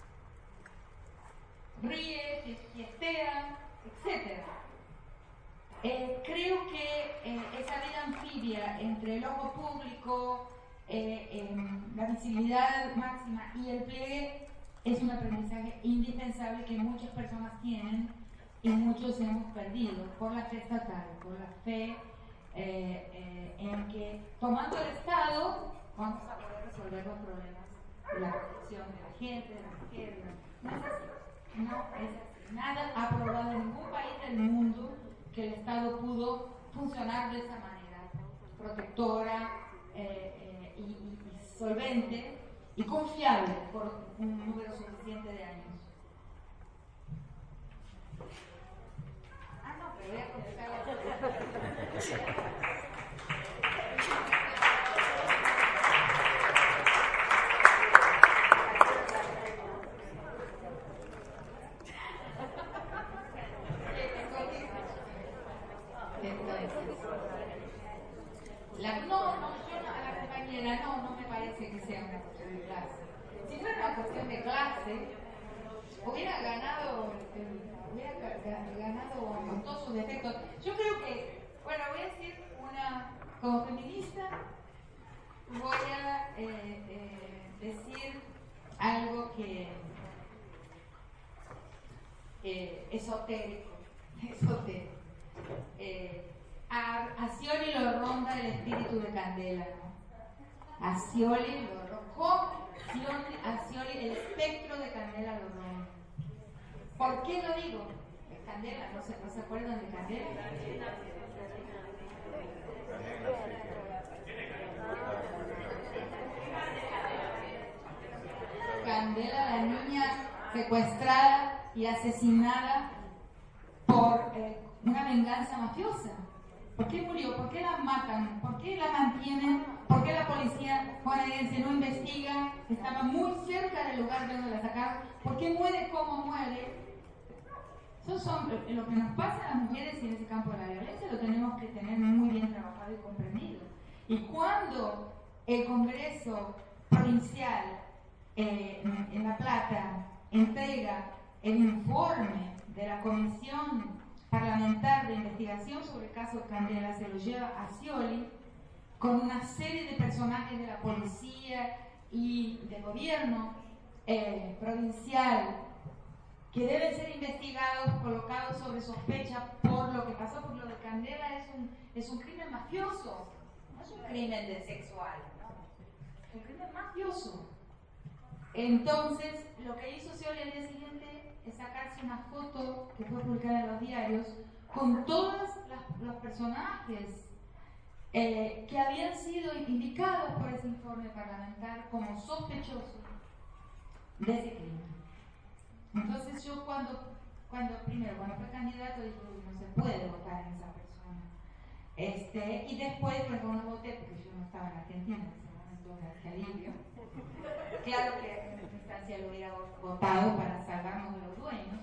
ríe, fiestea, etcétera. Eh, creo que eh, esa vida anfibia entre el ojo público, eh, eh, la visibilidad máxima y el pliegue es un aprendizaje indispensable que muchas personas tienen y muchos hemos perdido por la fe estatal, por la fe eh, eh, en que tomando el Estado vamos a poder resolver los problemas de la protección de la gente, de las mujeres. No es así, no es así. Nada ha probado en ningún país del mundo que el Estado pudo funcionar de esa manera, protectora eh, eh, y, y, y solvente y confiable por un número suficiente de años. Ah, no, pero voy a contestar la La, no, no, yo no, a la compañera no, no me parece que sea una cuestión de clase. Si fuera una cuestión de clase, hubiera ganado, eh, hubiera ganado con todos sus defectos. Yo creo que, bueno, voy a decir una, como feminista, voy a eh, eh, decir algo que eh, esotérico, esotérico. Eh, A, a Scioli lo ronda el espíritu de Candela, ¿no? A Scioli lo ronda. A Scioli el espectro de Candela lo ronda. ¿Por qué lo digo? Candela, ¿no se, ¿no se acuerdan de Candela? Candela, la niña secuestrada y asesinada por eh, una venganza mafiosa. ¿Por qué murió? ¿Por qué la matan? ¿Por qué la mantienen? ¿Por qué la policía bonaerense no investiga? Estaba muy cerca del lugar de donde la sacaron. ¿Por qué muere como muere? Eso son lo que nos pasa a las mujeres en ese campo de la violencia, lo tenemos que tener muy bien trabajado y comprendido. Y cuando el Congreso Provincial eh, en La Plata entrega el informe de la Comisión Parlamentar de Investigación sobre el caso Candela, se lo lleva a Scioli con una serie de personajes de la policía y del gobierno eh, provincial que deben ser investigados, colocados sobre sospecha por lo que pasó, porque lo de Candela es un, es un crimen mafioso, no es un crimen de sexual, ¿no? Es un crimen mafioso. Entonces, lo que hizo Scioli al día siguiente es sacarse una foto que fue publicada en los diarios con todos los personajes eh, que habían sido indicados por ese informe parlamentar como sospechosos de ese crimen. Entonces yo cuando, cuando primero, cuando fue candidato dije, no se puede votar en esa persona. Este, y después, pues no voté porque yo no estaba en Argentina en ese momento, de alivio. Claro que en esta instancia lo hubiera votado para salvarnos de los dueños.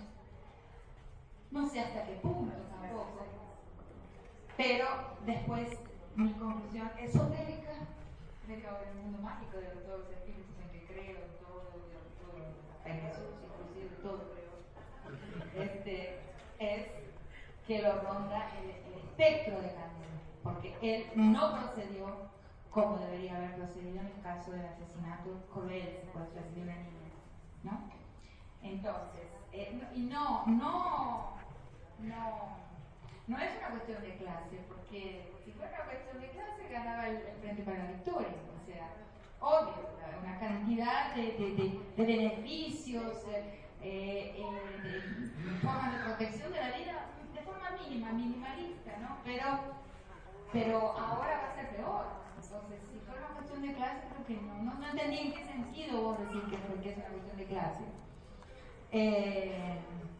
No sé hasta qué punto tampoco. Pero después mi conclusión esotérica, de que ahora el mundo mágico de todos los espíritus en que creo, todo, todo, en Jesús, inclusive todo creo, este, es que lo ronda el, el espectro de Candela, porque él no procedió como debería haber procedido en el caso del asesinato cruel, secuestro de una niña, ¿no? Entonces, eh, no, y no, no, no, no es una cuestión de clase, porque si fuera una cuestión de clase ganaba el, el Frente para la Victoria, o sea, obvio, una cantidad de, de, de, de beneficios, eh, eh, de, de formas de protección de la vida, de forma mínima, minimalista, ¿no? Pero, pero ahora va a ser peor. Entonces, si fuera una cuestión de clase, creo que no, no, no entendí en qué sentido vos decís que, que es una cuestión de clase. Eh,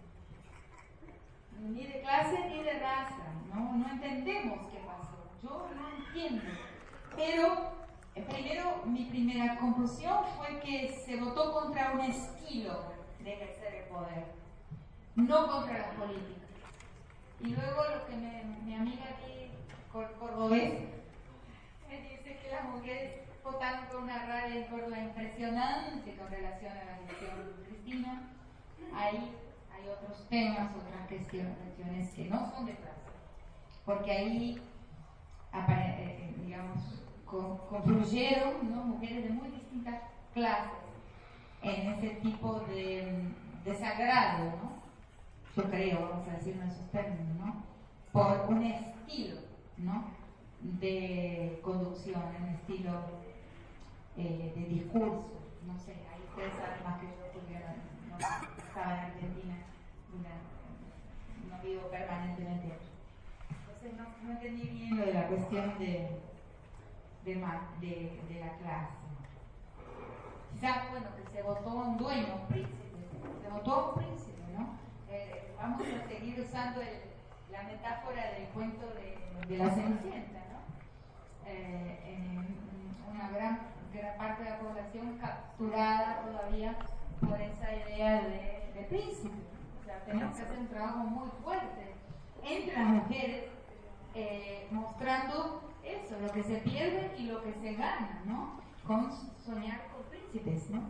ni de clase ni de raza, ¿no? No entendemos qué pasó. Yo no entiendo. Pero Primero, mi primera conclusión fue que se votó contra un estilo de ejercer el poder, no contra las políticas. Y luego lo que me, mi amiga aquí, cor, cordobés, me dice que las mujeres votaron por una rara y Córdoba impresionante con relación a la gestión de Cristina. Ahí hay otros temas, otras cuestiones que no son de clase, porque ahí, eh, digamos, confluyeron, ¿no?, mujeres de muy distintas clases en ese tipo de desagrado, ¿no? Yo creo, vamos a decirlo en esos términos, ¿no?, por un estilo, ¿no?, de conducción, un estilo eh, de discurso, no sé, ahí ustedes saben más que yo porque no, no estaba en Argentina, una, no vivo permanentemente aquí. Entonces no, no entendí bien lo de la cuestión de De, de, de la clase. Quizás, bueno, que se votó un dueño, un príncipe, se votó un príncipe, ¿no? Eh, vamos a seguir usando el, la metáfora del cuento de, de la Cenicienta, ¿no? Eh, en una gran, gran parte de la población capturada todavía por esa idea de, de príncipe. O sea, tenemos que hacer un trabajo muy fuerte entre las mujeres, eh, mostrando eso, lo que se pierde y lo que se gana, ¿no? Con soñar con príncipes, ¿no?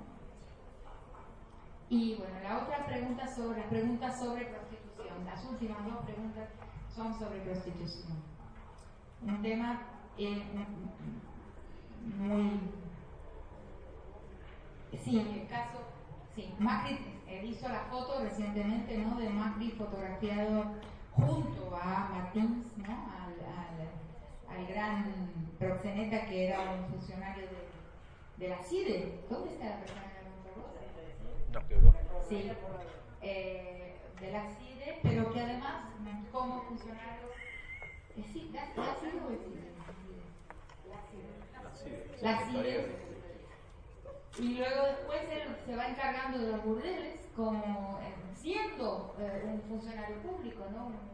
Y bueno, la otra pregunta sobre, las preguntas sobre prostitución, las últimas dos preguntas son sobre prostitución. Un tema eh, muy... Sí, en el caso, sí, Macri eh, hizo la foto recientemente, ¿no?, de Macri fotografiado junto a Martins, ¿no?, al, al al gran proxeneta que era un funcionario de, de la C I D E. ¿Dónde está la persona que
no quedó?
Sí, eh, de la C I D E, pero que además, como funcionario, eh, sí, la, la C I D E o el C I D E? La C I D E. La C I D E. Y luego después él se va encargando de los burdeles, como eh, siendo eh, un funcionario público, ¿no?, un,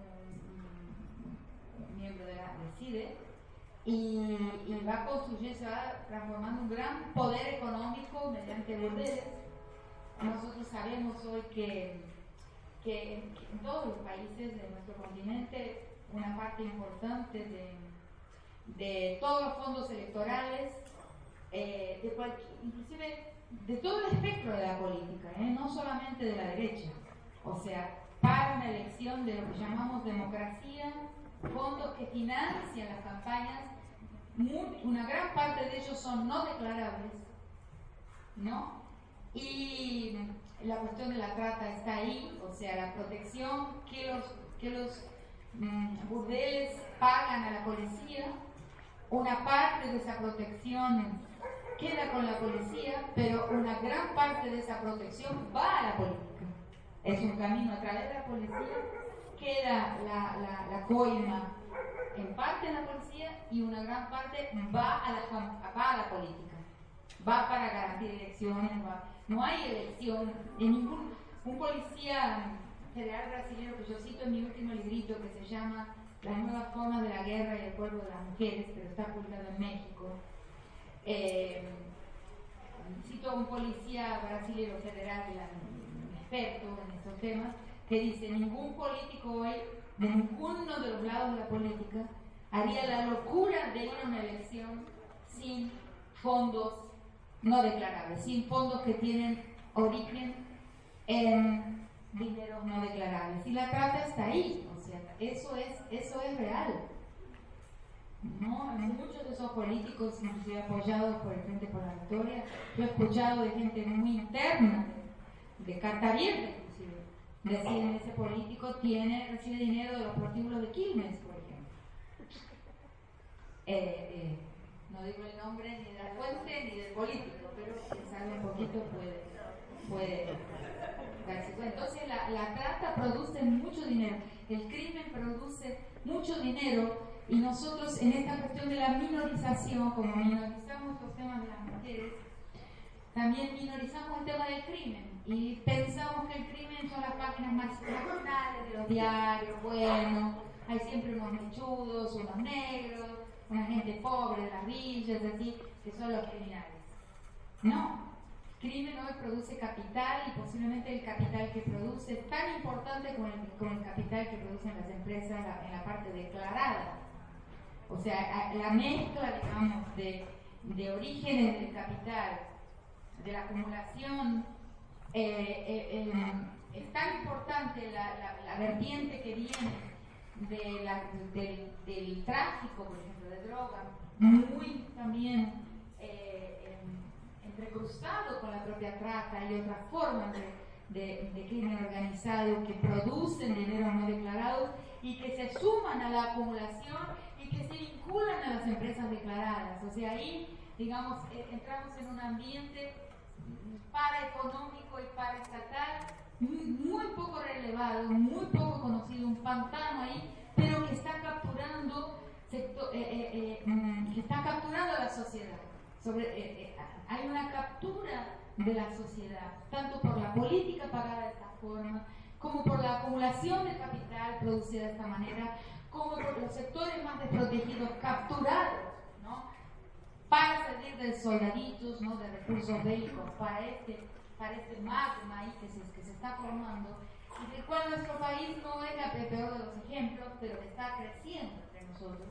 un, un miembro de la de C I D E. Y, y va construyendo, se va transformando un gran poder económico mediante burdeles. Nosotros sabemos hoy que, que en todos los países de nuestro continente una parte importante de, de todos los fondos electorales, eh, de cualquier, inclusive de todo el espectro de la política, ¿eh?, no solamente de la derecha, o sea, para una elección de lo que llamamos democracia, fondos que financian las campañas, muy, una gran parte de ellos son no declarables, ¿no? Y la cuestión de la trata está ahí, o sea, la protección que los, que los mmm, burdeles pagan a la policía, una parte de esa protección queda con la policía, pero una gran parte de esa protección va a la política. Es un camino a través de la policía, queda la, la, la coima en parte en la policía y una gran parte va a la, va a la política, va para garantir elecciones, va. No hay elección de ningún, un policía federal brasileño que yo cito en mi último librito que se llama Las nuevas formas de la guerra y el pueblo de las mujeres, pero está publicado en México. Eh, cito a un policía brasileño federal, un experto en estos temas, que dice: ningún político hoy, de ninguno de los lados de la política, haría la locura de ir a una elección sin fondos no declarables, sin fondos que tienen origen en dineros no declarables. Y la trata está ahí, o sea, eso es, eso es real. ¿No? Muchos de esos políticos, inclusive apoyados por el Frente por la Victoria, yo he escuchado de gente muy interna, de carta abierta inclusive, decir: ese político tiene, recibe dinero de los prostíbulos de Quilmes, por ejemplo. Eh, eh, no digo el nombre ni de la fuente ni del político, pero quien sabe un poquito puede, puede darse cuenta. Entonces la, la trata produce mucho dinero, el crimen produce mucho dinero. Y nosotros en esta cuestión de la minorización, como minorizamos los temas de las mujeres, también minorizamos el tema del crimen. Y pensamos que el crimen son las páginas marginales de los diarios, bueno, hay siempre unos mechudos, unos negros, una gente pobre, de las villas, así, que son los criminales. No, crimen hoy produce capital y posiblemente el capital que produce es tan importante como el, como el capital que producen las empresas en la, en la parte declarada. O sea, la mezcla, digamos, de, de orígenes del capital, de la acumulación, eh, eh, eh, es tan importante la, la, la vertiente que viene de la, del, del tráfico, por ejemplo, de droga, muy también eh, entrecruzado con la propia trata y otras formas de, de, de crimen organizado que producen dinero no declarado y que se suman a la acumulación y que se vinculan a las empresas declaradas. O sea, ahí, digamos, eh, entramos en un ambiente paraeconómico y paraestatal muy, muy poco relevado, muy poco conocido, un pantano ahí, pero que está capturando, sector, eh, eh, eh, que está capturando a la sociedad. Sobre, eh, eh, hay una captura de la sociedad, tanto por la política pagada de esta forma, como por la acumulación de capital producida de esta manera, como por los sectores más desprotegidos capturados, ¿no? Para salir de soldaditos, ¿no? De recursos bélicos para este, para este magma ahí que se, que se está formando, y del cual nuestro país no es el peor de los ejemplos, pero está creciendo entre nosotros,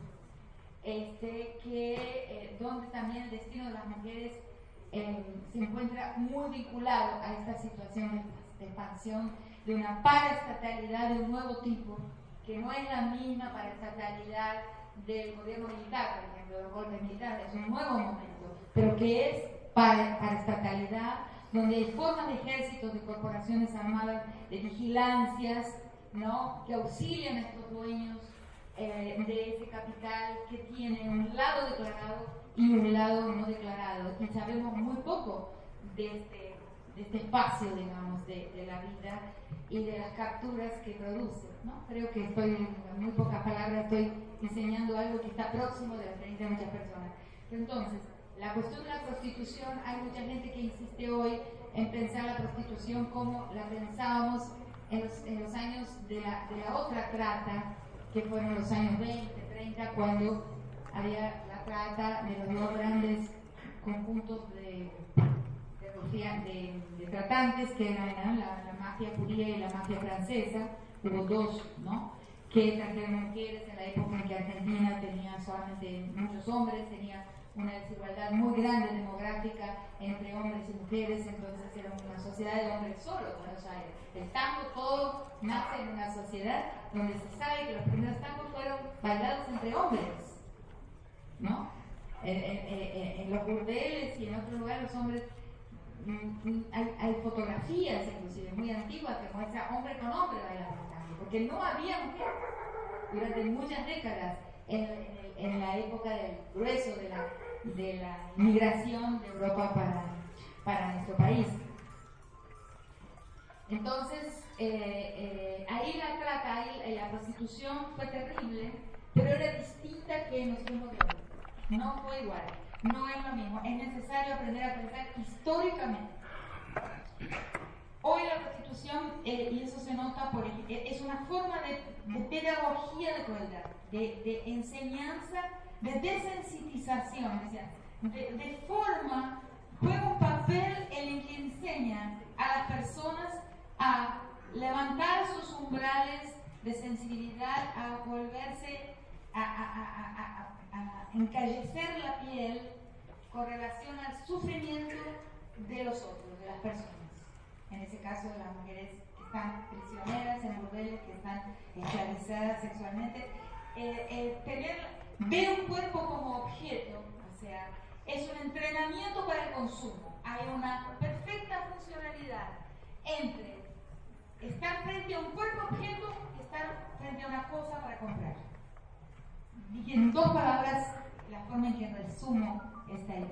este, que, eh, donde también el destino de las mujeres eh, se encuentra muy vinculado a esta situación de, de expansión de una paraestatalidad de un nuevo tipo, que no es la misma paraestatalidad del gobierno militar, por ejemplo, del golpe militar, es un nuevo momento, pero que es para, paraestatalidad, donde hay formas de ejércitos, de corporaciones armadas, de vigilancias, ¿no? Que auxilian a estos dueños eh, de ese capital que tiene un lado declarado y un lado no declarado. Y sabemos muy poco de este, de este espacio, digamos, de, de la vida y de las capturas que produce, ¿no? Creo que estoy, en muy pocas palabras, estoy enseñando algo que está próximo de la experiencia de muchas personas. Entonces, la cuestión de la prostitución, hay mucha gente que insiste hoy en pensar la prostitución como la pensábamos en los, en los años de la, de la otra trata, que fueron los años veinte, treinta, cuando había la trata de los dos grandes conjuntos de, de, de, de tratantes, que eran la, la mafia judía y la mafia francesa. Hubo dos, ¿no? Que trajeron mujeres en la época en que Argentina tenía solamente muchos hombres, tenía una desigualdad muy grande demográfica entre hombres y mujeres, entonces era una sociedad de hombres solos, Buenos Aires. El tango todo nace en una sociedad donde se sabe que los primeros tangos fueron bailados entre hombres, ¿no? En, en, en, en los burdeles y en otros lugares los hombres, hay, hay fotografías inclusive muy antiguas que muestran hombre con hombre bailando tango, porque no había mujeres durante muchas décadas en, en, en la época del grueso de la, de la migración de Europa para, para nuestro país. Entonces, eh, eh, ahí la trata, ahí la prostitución fue terrible, pero era distinta que en los tiempos de hoy. No fue igual, no es lo mismo. Es necesario aprender a pensar históricamente. Hoy la prostitución, eh, y eso se nota, por, es una forma de, de pedagogía de crueldad, de, de enseñanza, de desensitización, o sea, de, de forma, juega un papel en el que enseña a las personas a levantar sus umbrales de sensibilidad, a volverse, a, a, a, a, a, a encallecer la piel con relación al sufrimiento de los otros, de las personas. En ese caso, las mujeres que están prisioneras en burdeles, que están esclavizadas sexualmente. Eh, eh, tener, ver un cuerpo como objeto, o sea, es un entrenamiento para el consumo. Hay una perfecta funcionalidad entre estar frente a un cuerpo objeto y estar frente a una cosa para comprar. Dije en dos palabras la forma en que resumo esta idea.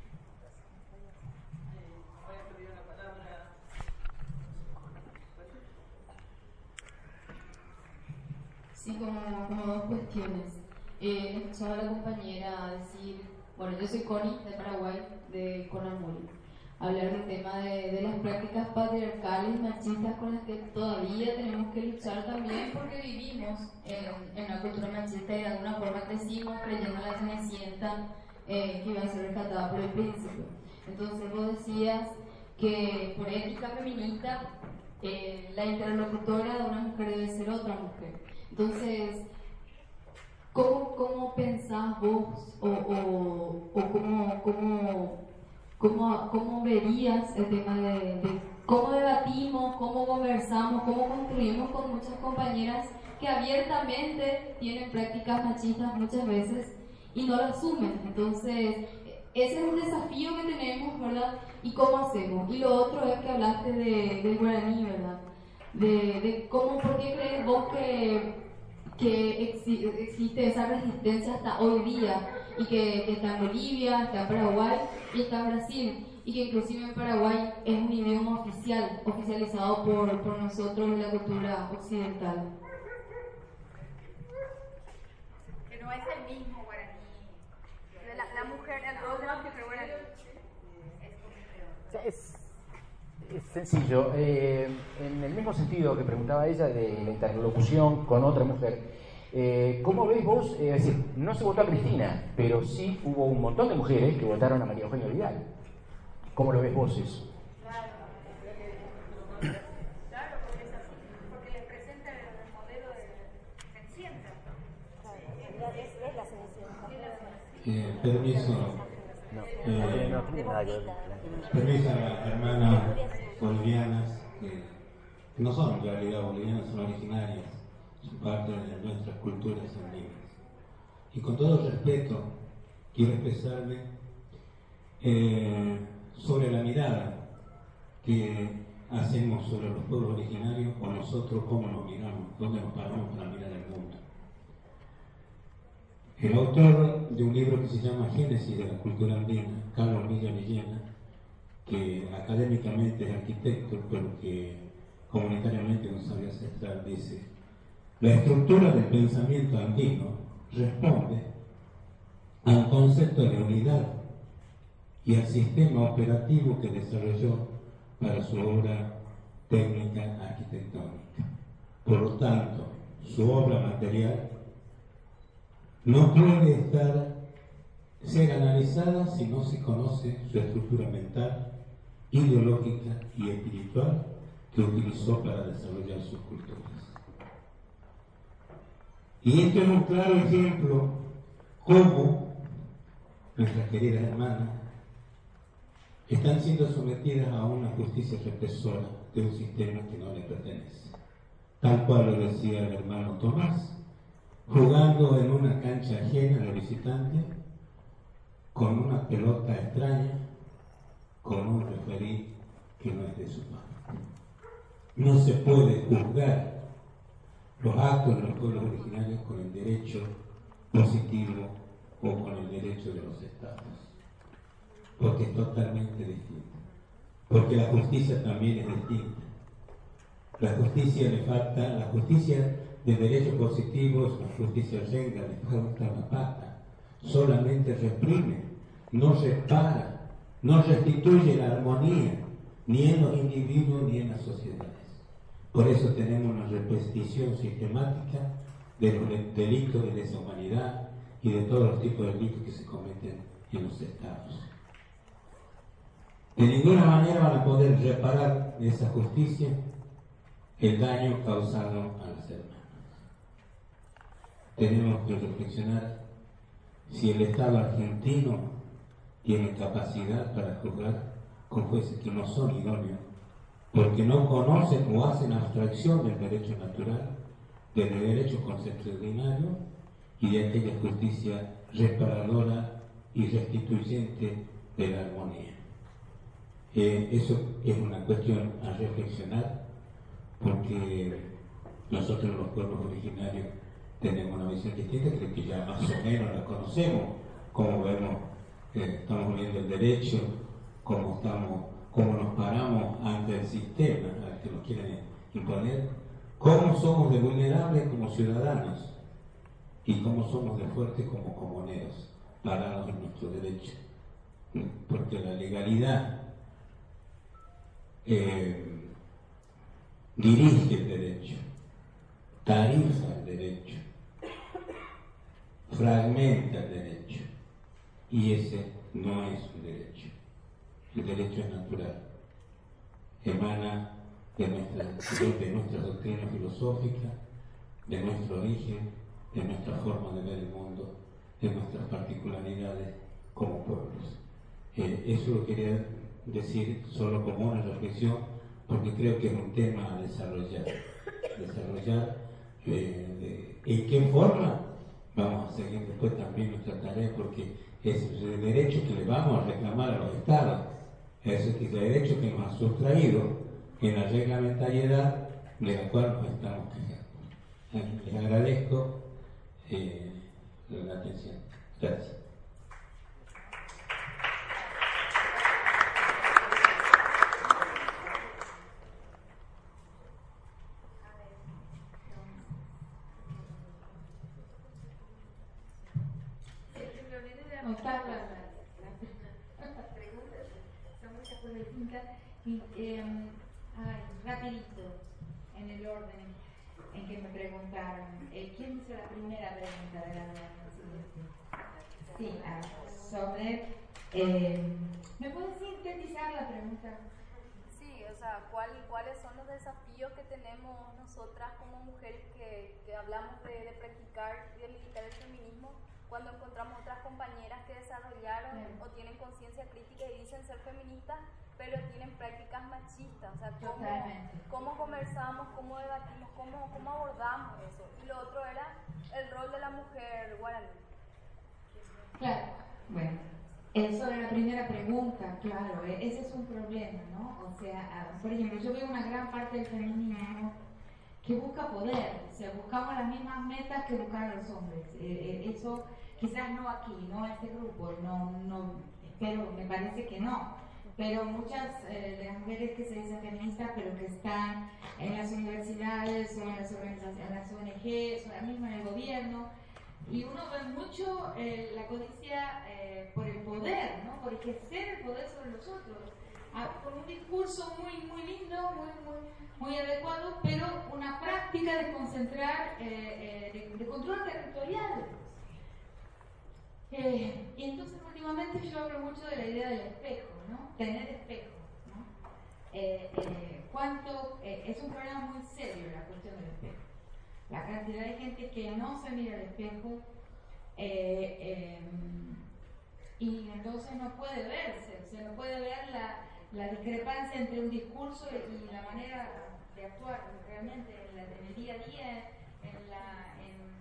Sí, como, como dos cuestiones. Eh, escuchaba a la compañera decir, bueno, yo soy Connie de Paraguay, de Conamuri. hablar del tema de, de las prácticas patriarcales y machistas con las que todavía tenemos que luchar también, porque vivimos en, en una cultura machista y de alguna forma crecimos creyendo en la Cenicienta eh, que iba a ser rescatada por el príncipe. Entonces vos decías que por ética feminista eh, la interlocutora de una mujer debe ser otra mujer. Entonces, ¿cómo, cómo pensás vos o, o, o cómo, cómo, cómo, cómo verías el tema de, de cómo debatimos, cómo conversamos, cómo construimos con muchas compañeras que abiertamente tienen prácticas machistas muchas veces y no lo asumen? Entonces, ese es un desafío que tenemos, ¿verdad? ¿Y cómo hacemos? Y lo otro es que hablaste de, del guaraní, ¿verdad? De, de cómo, ¿por qué crees vos que, que exi, existe esa resistencia hasta hoy día? Y que, que está en Bolivia, está en Paraguay y está en Brasil. Y que inclusive en Paraguay es un idioma oficial, oficializado por, por nosotros en la cultura occidental.
Que no es el mismo guaraní. La, la mujer, el rol más que guaraní.
Es, es sencillo. Eh, en el mismo sentido que preguntaba ella de la interlocución con otra mujer, eh, ¿cómo veis vos? Eh, es decir, no se votó a Cristina, pero sí hubo un montón de mujeres que votaron a María Eugenia Vidal. ¿Cómo lo ves vos eso?
Claro, claro, porque es así, porque les presenta el modelo de Cenicienta. Es, es la Cenicienta.
Eh, permiso. Eh,
no tiene nada que ver.
Permiso a las hermanas bolivianas que no son en realidad bolivianas, son originarias, son parte de nuestras culturas andines. Y con todo respeto, quiero expresarme eh, sobre la mirada que hacemos sobre los pueblos originarios o nosotros cómo nos miramos, dónde nos paramos para mirar el mundo. El autor de un libro que se llama Génesis de la cultura andina, Carlos Villa Villena, que académicamente es arquitecto, pero que comunitariamente no sabe aceptar, dice: la estructura del pensamiento andino responde al concepto de unidad y al sistema operativo que desarrolló para su obra técnica arquitectónica. Por lo tanto, su obra material no puede estar, ser analizada si no se conoce su estructura mental, ideológica y espiritual que utilizó para desarrollar sus culturas. Y esto es un claro ejemplo cómo nuestras queridas hermanas están siendo sometidas a una justicia represora de un sistema que no les pertenece. Tal cual lo decía el hermano Tomás, jugando en una cancha ajena de visitante, con una pelota extraña, con un referí que no es de su parte. No se puede juzgar los actos de los pueblos originarios con el derecho positivo o con el derecho de los estados, porque es totalmente distinto, porque la justicia también es distinta. La justicia le falta, la justicia de derecho positivo es una justicia renga, le falta la pata, solamente reprime, no repara, no restituye la armonía, ni en los individuos ni en las sociedades. Por eso tenemos una repetición sistemática de los delitos de lesa humanidad y de todos los tipos de delitos que se cometen en los estados. De ninguna manera van a poder reparar esa justicia el daño causado a las hermanas. Tenemos que reflexionar si el Estado argentino tiene capacidad para juzgar con jueces que no son idóneos, porque no conocen o hacen abstracción del derecho natural, del derecho consuetudinario y de aquella justicia reparadora y restituyente de la armonía. Eh, eso es una cuestión a reflexionar, porque nosotros los pueblos originarios tenemos una visión distinta, creo que ya más o menos la conocemos, cómo vemos, eh, estamos viendo el derecho, cómo estamos, cómo nos paramos ante el sistema al que nos quieren imponer, cómo somos de vulnerables como ciudadanos y cómo somos de fuertes como comuneros, parados en nuestro derecho, porque la legalidad eh, dirige el derecho, tarifa el derecho, fragmenta el derecho, y ese no es un derecho. El derecho es natural, emana de nuestra, de nuestra doctrina filosófica, de nuestro origen, de nuestra forma de ver el mundo, de nuestras particularidades como pueblos. Eh, eso lo quería decir solo como una reflexión, porque creo que es un tema a desarrollar. Desarrollar eh, de, en qué forma vamos a seguir después también nuestra tarea, porque es el derecho que le vamos a reclamar a los estados, es el derecho que nos ha sustraído en la reglamentariedad de la cual nos estamos quejando. Les agradezco eh, la atención. Gracias.
Anotar las, las, las preguntas, son muchas cosas distintas. Y, eh, ay, rapidito, en el orden en que me preguntaron. Eh, ¿Quién hizo la primera pregunta de la Sí, ah, sobre... Eh, ¿Me puedes sintetizar la pregunta?
Sí, o sea, ¿cuál, ¿cuáles son los desafíos que tenemos nosotras como mujeres que, que hablamos de, de practicar y de militar el feminismo cuando encontramos otras compañeras que desarrollaron sí. o tienen conciencia crítica y dicen ser feministas, pero tienen prácticas machistas? O sea, ¿cómo, cómo conversamos, cómo debatimos, cómo, cómo abordamos eso? Y lo otro era el rol de la mujer guaraní.
Claro, bueno, eh, sobre la primera pregunta, claro, eh, ese es un problema, ¿no? O sea, por ejemplo, yo veo una gran parte del feminismo que busca poder, o sea, buscamos las mismas metas que buscan los hombres. Eh, eh, eso quizás no aquí, no este grupo, no, no, espero, me parece que no. Pero muchas eh, de las mujeres que se dicen feministas, pero que están en las universidades o en las organizaciones, en las O N Gs o ahora mismo en el gobierno, y uno ve mucho eh, la codicia eh, por el poder, ¿no? Por ejercer el poder sobre los otros, ah, con un discurso muy, muy lindo, muy, muy, muy adecuado, pero una práctica de concentrar, eh, eh, de, de control territorial. Eh, y entonces últimamente yo hablo mucho de la idea del espejo, ¿no? Tener espejo, ¿no? Eh, eh, cuánto, eh, es un problema muy serio la cuestión del espejo. La cantidad de gente que no se mira al espejo eh, eh, y entonces no puede verse, o sea, no puede ver la, la discrepancia entre un discurso y la manera de actuar realmente en, la, en el día a día, en, la,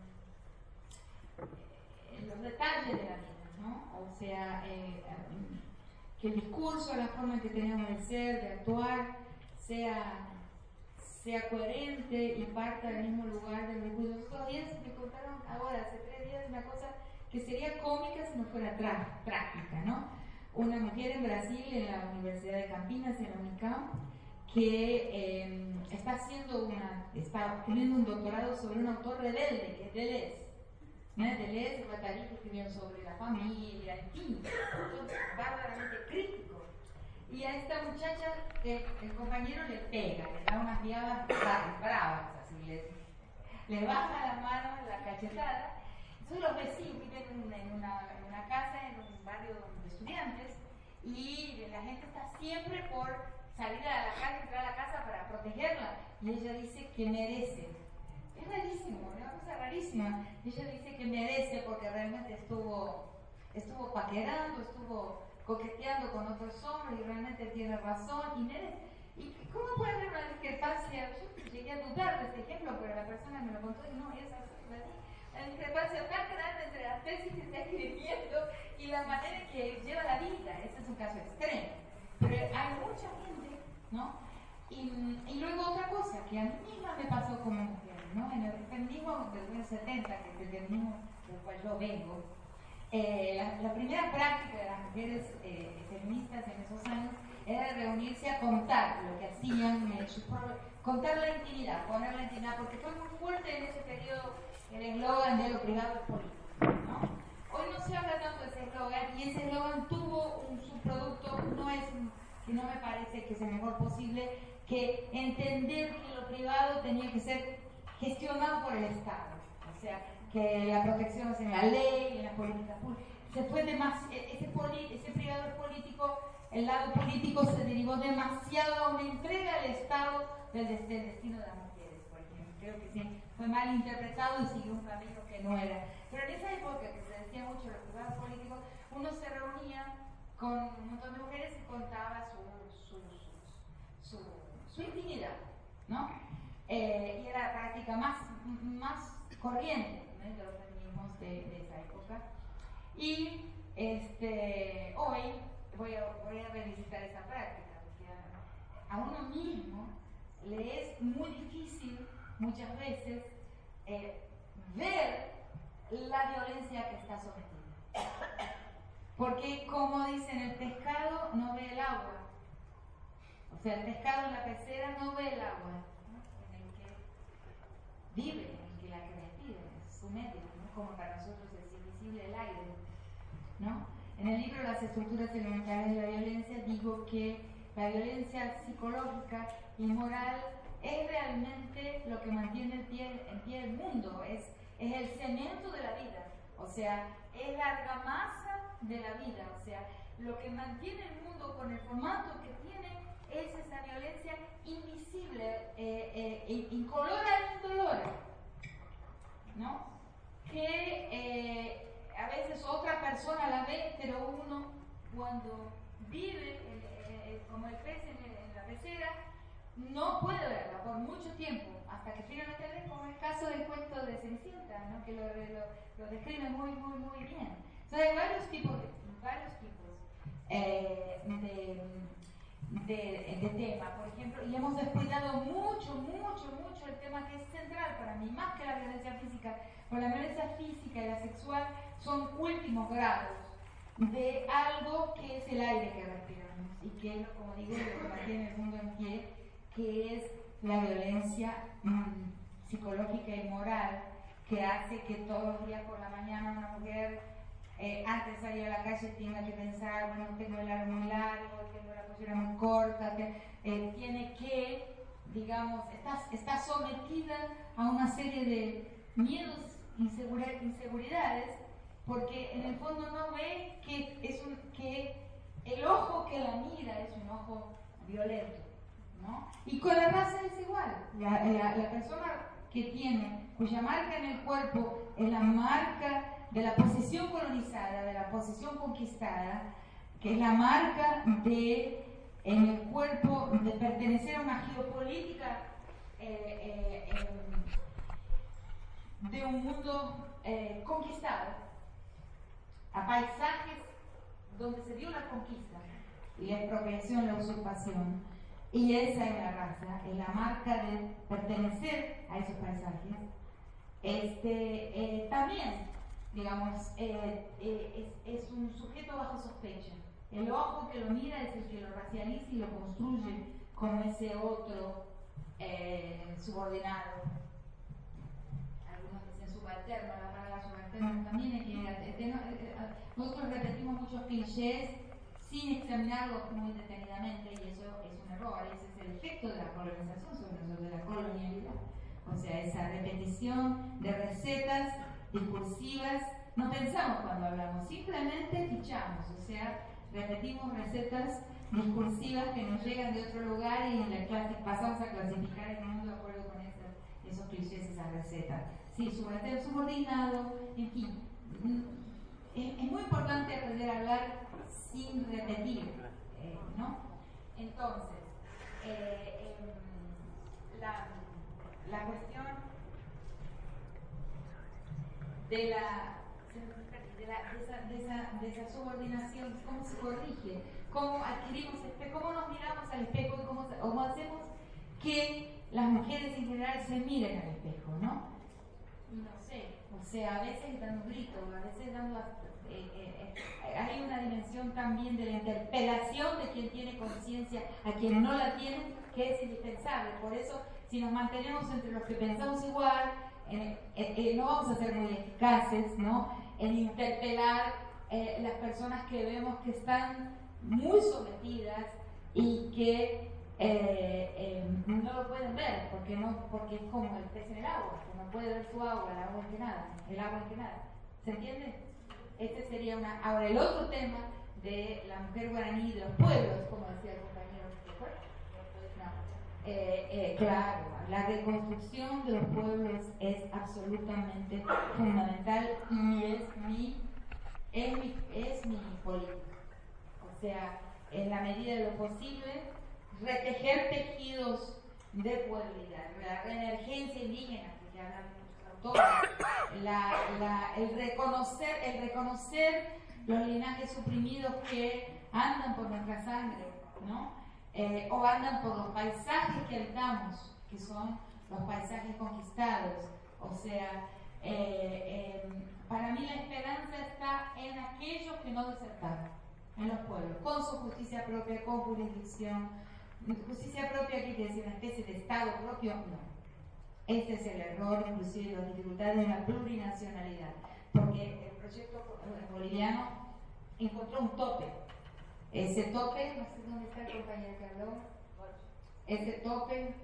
en, en los detalles de la vida, ¿no? O sea, eh, que el discurso, la forma en que tenemos de ser, de actuar, sea... sea coherente y parta del mismo lugar del descuido. Estos días me contaron ahora, hace tres días, una cosa que sería cómica si no fuera práctica, ¿no? Una mujer en Brasil, en la Universidad de Campinas, en la Unicamp, que eh, está haciendo una, está teniendo un doctorado sobre un autor rebelde, que es Deleuze. ¿no? Deleuze y Guattari, que escribieron sobre la familia, en fin, entonces, bárbaramente crítico. Y a esta muchacha, eh, el compañero le pega, le da unas viadas bravas, así, le, le baja la mano en la cachetada. Entonces los vecinos viven en una, en, una, en una casa, en un barrio de estudiantes, y la gente está siempre por salir a la calle, entrar a la casa para protegerla. Y ella dice que merece. Es rarísimo, es una cosa rarísima. Ella dice que merece porque realmente estuvo, estuvo paquerando, estuvo... coqueteando con otros hombres y realmente tiene razón y merece. ¿Y cómo puede haber una discrepancia? Yo llegué a dudar de este ejemplo, pero la persona me lo contó y no, es así. La discrepancia tan grande entre las tesis que está escribiendo y la manera en que lleva la vida. Ese es un caso extremo. Pero hay mucha gente, ¿no? Y, y luego otra cosa que a mí misma me pasó como mujer, ¿no? En el feminismo de los años setenta, que es el feminismo del cual yo vengo, Eh, la, la primera práctica de las mujeres eh, feministas en esos años era reunirse a contar lo que hacían, eh, su, contar la intimidad, poner la intimidad, porque fue muy fuerte en ese periodo el eslogan de lo privado es político, ¿no? Hoy no se habla tanto de ese eslogan y ese eslogan tuvo un subproducto, no es que no me parece que es el mejor posible, que entender que lo privado tenía que ser gestionado por el Estado, o sea, que la protección es en la ley, en la política pública. Se fue demasiado, ese, ese privado político, el lado político se derivó demasiado a una entrega al Estado del, del destino de las mujeres, por ejemplo. Creo que sí, fue mal interpretado y siguió un camino que no era. Pero en esa época que se decía mucho los privados políticos, uno se reunía con un montón de mujeres y contaba su, su, su, su, su intimidad, ¿no? Eh, y era la práctica más, más corriente, ¿no?, de los feminismos de, de esa época. Y este, hoy voy a, voy a revisitar esa práctica, porque a, a uno mismo le es muy difícil muchas veces eh, ver la violencia que está sometida. Porque, como dicen, el pescado no ve el agua. O sea, el pescado en la pecera no ve el agua, ¿no?, en el que vive, en el que la que respira, es su medio, ¿no?, como para nosotros es invisible el aire, ¿no? En el libro Las estructuras elementales de la violencia digo que la violencia psicológica y moral es realmente lo que mantiene en pie, en pie el mundo, es, es el cemento de la vida, o sea, es la argamasa de la vida, o sea, lo que mantiene el mundo con el formato que tiene es esa violencia invisible, eh, eh, incolora e indolora, ¿no? Que eh, a veces otra persona la ve, pero uno cuando vive eh, eh, como el pez en, en la pecera no puede verla por mucho tiempo, hasta que finalmente ve, como el caso del cuento de Cenicienta, ¿no?, que lo, lo, lo describe muy, muy, muy bien. Entonces hay varios tipos de, varios tipos, eh, de, de, de tema, por ejemplo, y hemos descuidado mucho, mucho, mucho el tema que es central para mí, más que la violencia física, porque la violencia física y la sexual son últimos grados de algo que es el aire que respiramos y que es, como digo, lo que mantiene el mundo en pie, que es la violencia mmm, psicológica y moral, que hace que todos los días por la mañana una mujer, eh, antes de salir a la calle, tenga que pensar, bueno, tengo el arco muy largo, tengo la postura muy corta, que, eh, tiene que, digamos, está, está sometida a una serie de miedos, insegura, inseguridades, porque en el fondo no ve que, es un, que el ojo que la mira es un ojo violento, ¿no? Y con la raza es igual, la, la, la persona que tiene, cuya marca en el cuerpo es la marca de la posición colonizada, de la posición conquistada, que es la marca de, en el cuerpo, de pertenecer a una geopolítica eh, eh, eh, de un mundo eh, conquistado, a paisajes donde se dio la conquista y la expropiación, la usurpación, y esa es la raza, es la marca de pertenecer a esos paisajes. Este, eh, también, digamos, eh, eh, es, es un sujeto bajo sospecha. El ojo que lo mira es el que lo racializa y lo construye como ese otro eh, subordinado. Algunos dicen subalterno, la palabra subalterno también es que nosotros repetimos muchos clichés sin examinarlos muy detenidamente, y eso es un error. Ese es el efecto de la colonización sobre nosotros, de la colonialidad. O sea, esa repetición de recetas discursivas. No pensamos cuando hablamos, simplemente fichamos, o sea, repetimos recetas discursivas que nos llegan de otro lugar y en la clase pasamos a clasificar el mundo de acuerdo con esas, esos clichés, esas recetas. Sí, subalterno, subordinado, en fin. Es, es muy importante aprender a hablar sin repetir, eh, ¿no? Entonces, eh, eh, la, la cuestión de la, de, la de, esa, de, esa, de esa subordinación, cómo se corrige, cómo adquirimos, cómo nos miramos al espejo y cómo, cómo hacemos que las mujeres en general se miren al espejo, ¿no? No sé, o sea, a veces dando gritos, a veces dando... Eh, eh, eh, hay una dimensión también de la interpelación de quien tiene conciencia a quien no la tiene, que es indispensable. Por eso, si nos mantenemos entre los que pensamos igual, eh, eh, eh, no vamos a ser muy eficaces, ¿no?, en interpelar eh, las personas que vemos que están muy sometidas y que eh, eh, no lo pueden ver porque, no, porque es como el pez en el agua, que no puede ver su agua, el agua en que nada, el agua en que nada. ¿Se entiende? Este sería una... Ahora, el otro tema de la mujer guaraní y de los pueblos, como decía el compañero, no. eh, eh, claro, la reconstrucción de los pueblos es absolutamente fundamental y es mi, es mi, es mi política. O sea, en la medida de lo posible, retejer tejidos de pueblidad, la reemergencia indígena, que ya hablan muchos autores, la, la, el, reconocer, el reconocer los linajes suprimidos que andan por nuestra sangre, ¿no? Eh, o andan por los paisajes que habitamos, que son los paisajes conquistados. O sea, eh, eh, para mí la esperanza está en aquellos que no desertaron, en los pueblos, con su justicia propia, con jurisdicción. Justicia propia, ¿qué quiere decir? Una especie de Estado propio, no. Este es el error, inclusive las dificultades de la plurinacionalidad, porque el proyecto boliviano encontró un tope. Ese tope, no sé dónde está el compañero que habló, ese tope,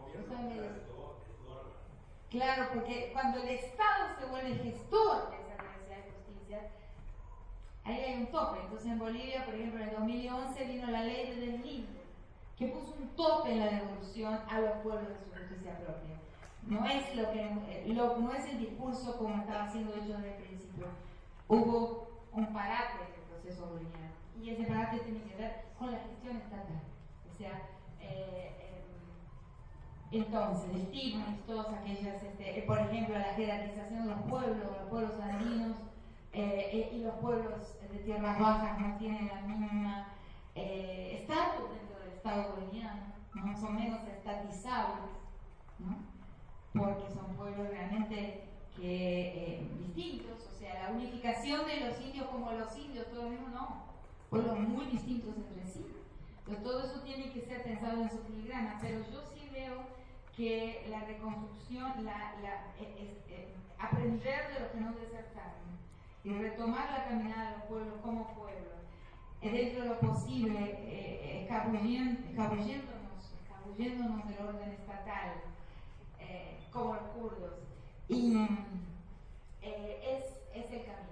claro, porque cuando el Estado se vuelve gestor de esa Universidad de Justicia, ahí hay un tope. Entonces en Bolivia, por ejemplo, en el dos mil once vino la ley de deslinde, que puso un tope en la devolución a los pueblos de su justicia propia. No es, lo que, lo, no es el discurso como estaba siendo hecho desde el principio. Hubo un parate en el proceso boliviano, y ese parate tiene que ver con la gestión estatal. O sea, eh, eh, entonces, estigmas, todas aquellas, este, por ejemplo, la jerarquización de los pueblos, los pueblos andinos eh, eh, y los pueblos de tierras bajas no tienen la misma eh, estatus dentro del Estado boliviano, ¿no? Son menos estatizables, ¿no? Porque son pueblos realmente que, eh, distintos. O sea, la unificación de los indios como los indios, todo lo mismo, no, pueblos muy distintos entre sí. Entonces todo eso tiene que ser pensado en su filigrana, pero yo sí veo que la reconstrucción, la, la, eh, eh, aprender de los que no desertaron y retomar la caminada de los pueblos como pueblos, eh, dentro de lo posible, eh, escabulliéndonos, escabulléndonos del orden estatal, eh, como los kurdos, y eh, es, es el camino.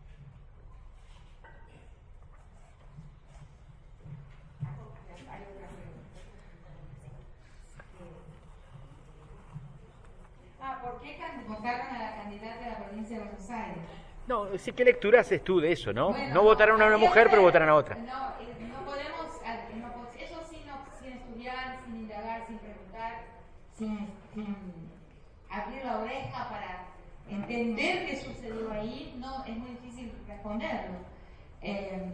Ah, ¿por qué votaron a la candidata de la provincia de Buenos Aires?
No, sí, ¿qué lectura haces tú de eso, no?
Bueno,
no votaron a una mujer, pero votaron a otra.
No, no podemos, no, eso sí, no, sin estudiar, sin indagar, sin preguntar, sin, sin abrir la oreja para entender qué sucedió ahí, no, es muy difícil responderlo. Eh,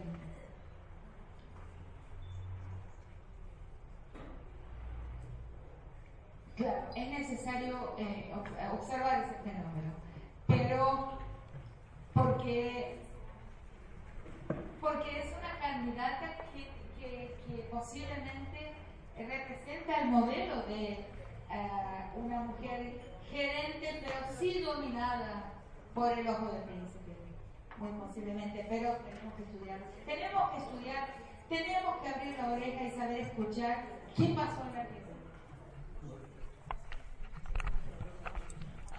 Claro, es necesario eh, observar ese fenómeno, pero porque, porque es una candidata que, que, que posiblemente representa el modelo de uh, una mujer gerente, pero sí dominada por el ojo del príncipe, muy posiblemente, pero tenemos que estudiar, tenemos que estudiar, tenemos que abrir la oreja y saber escuchar qué pasó en la tierra.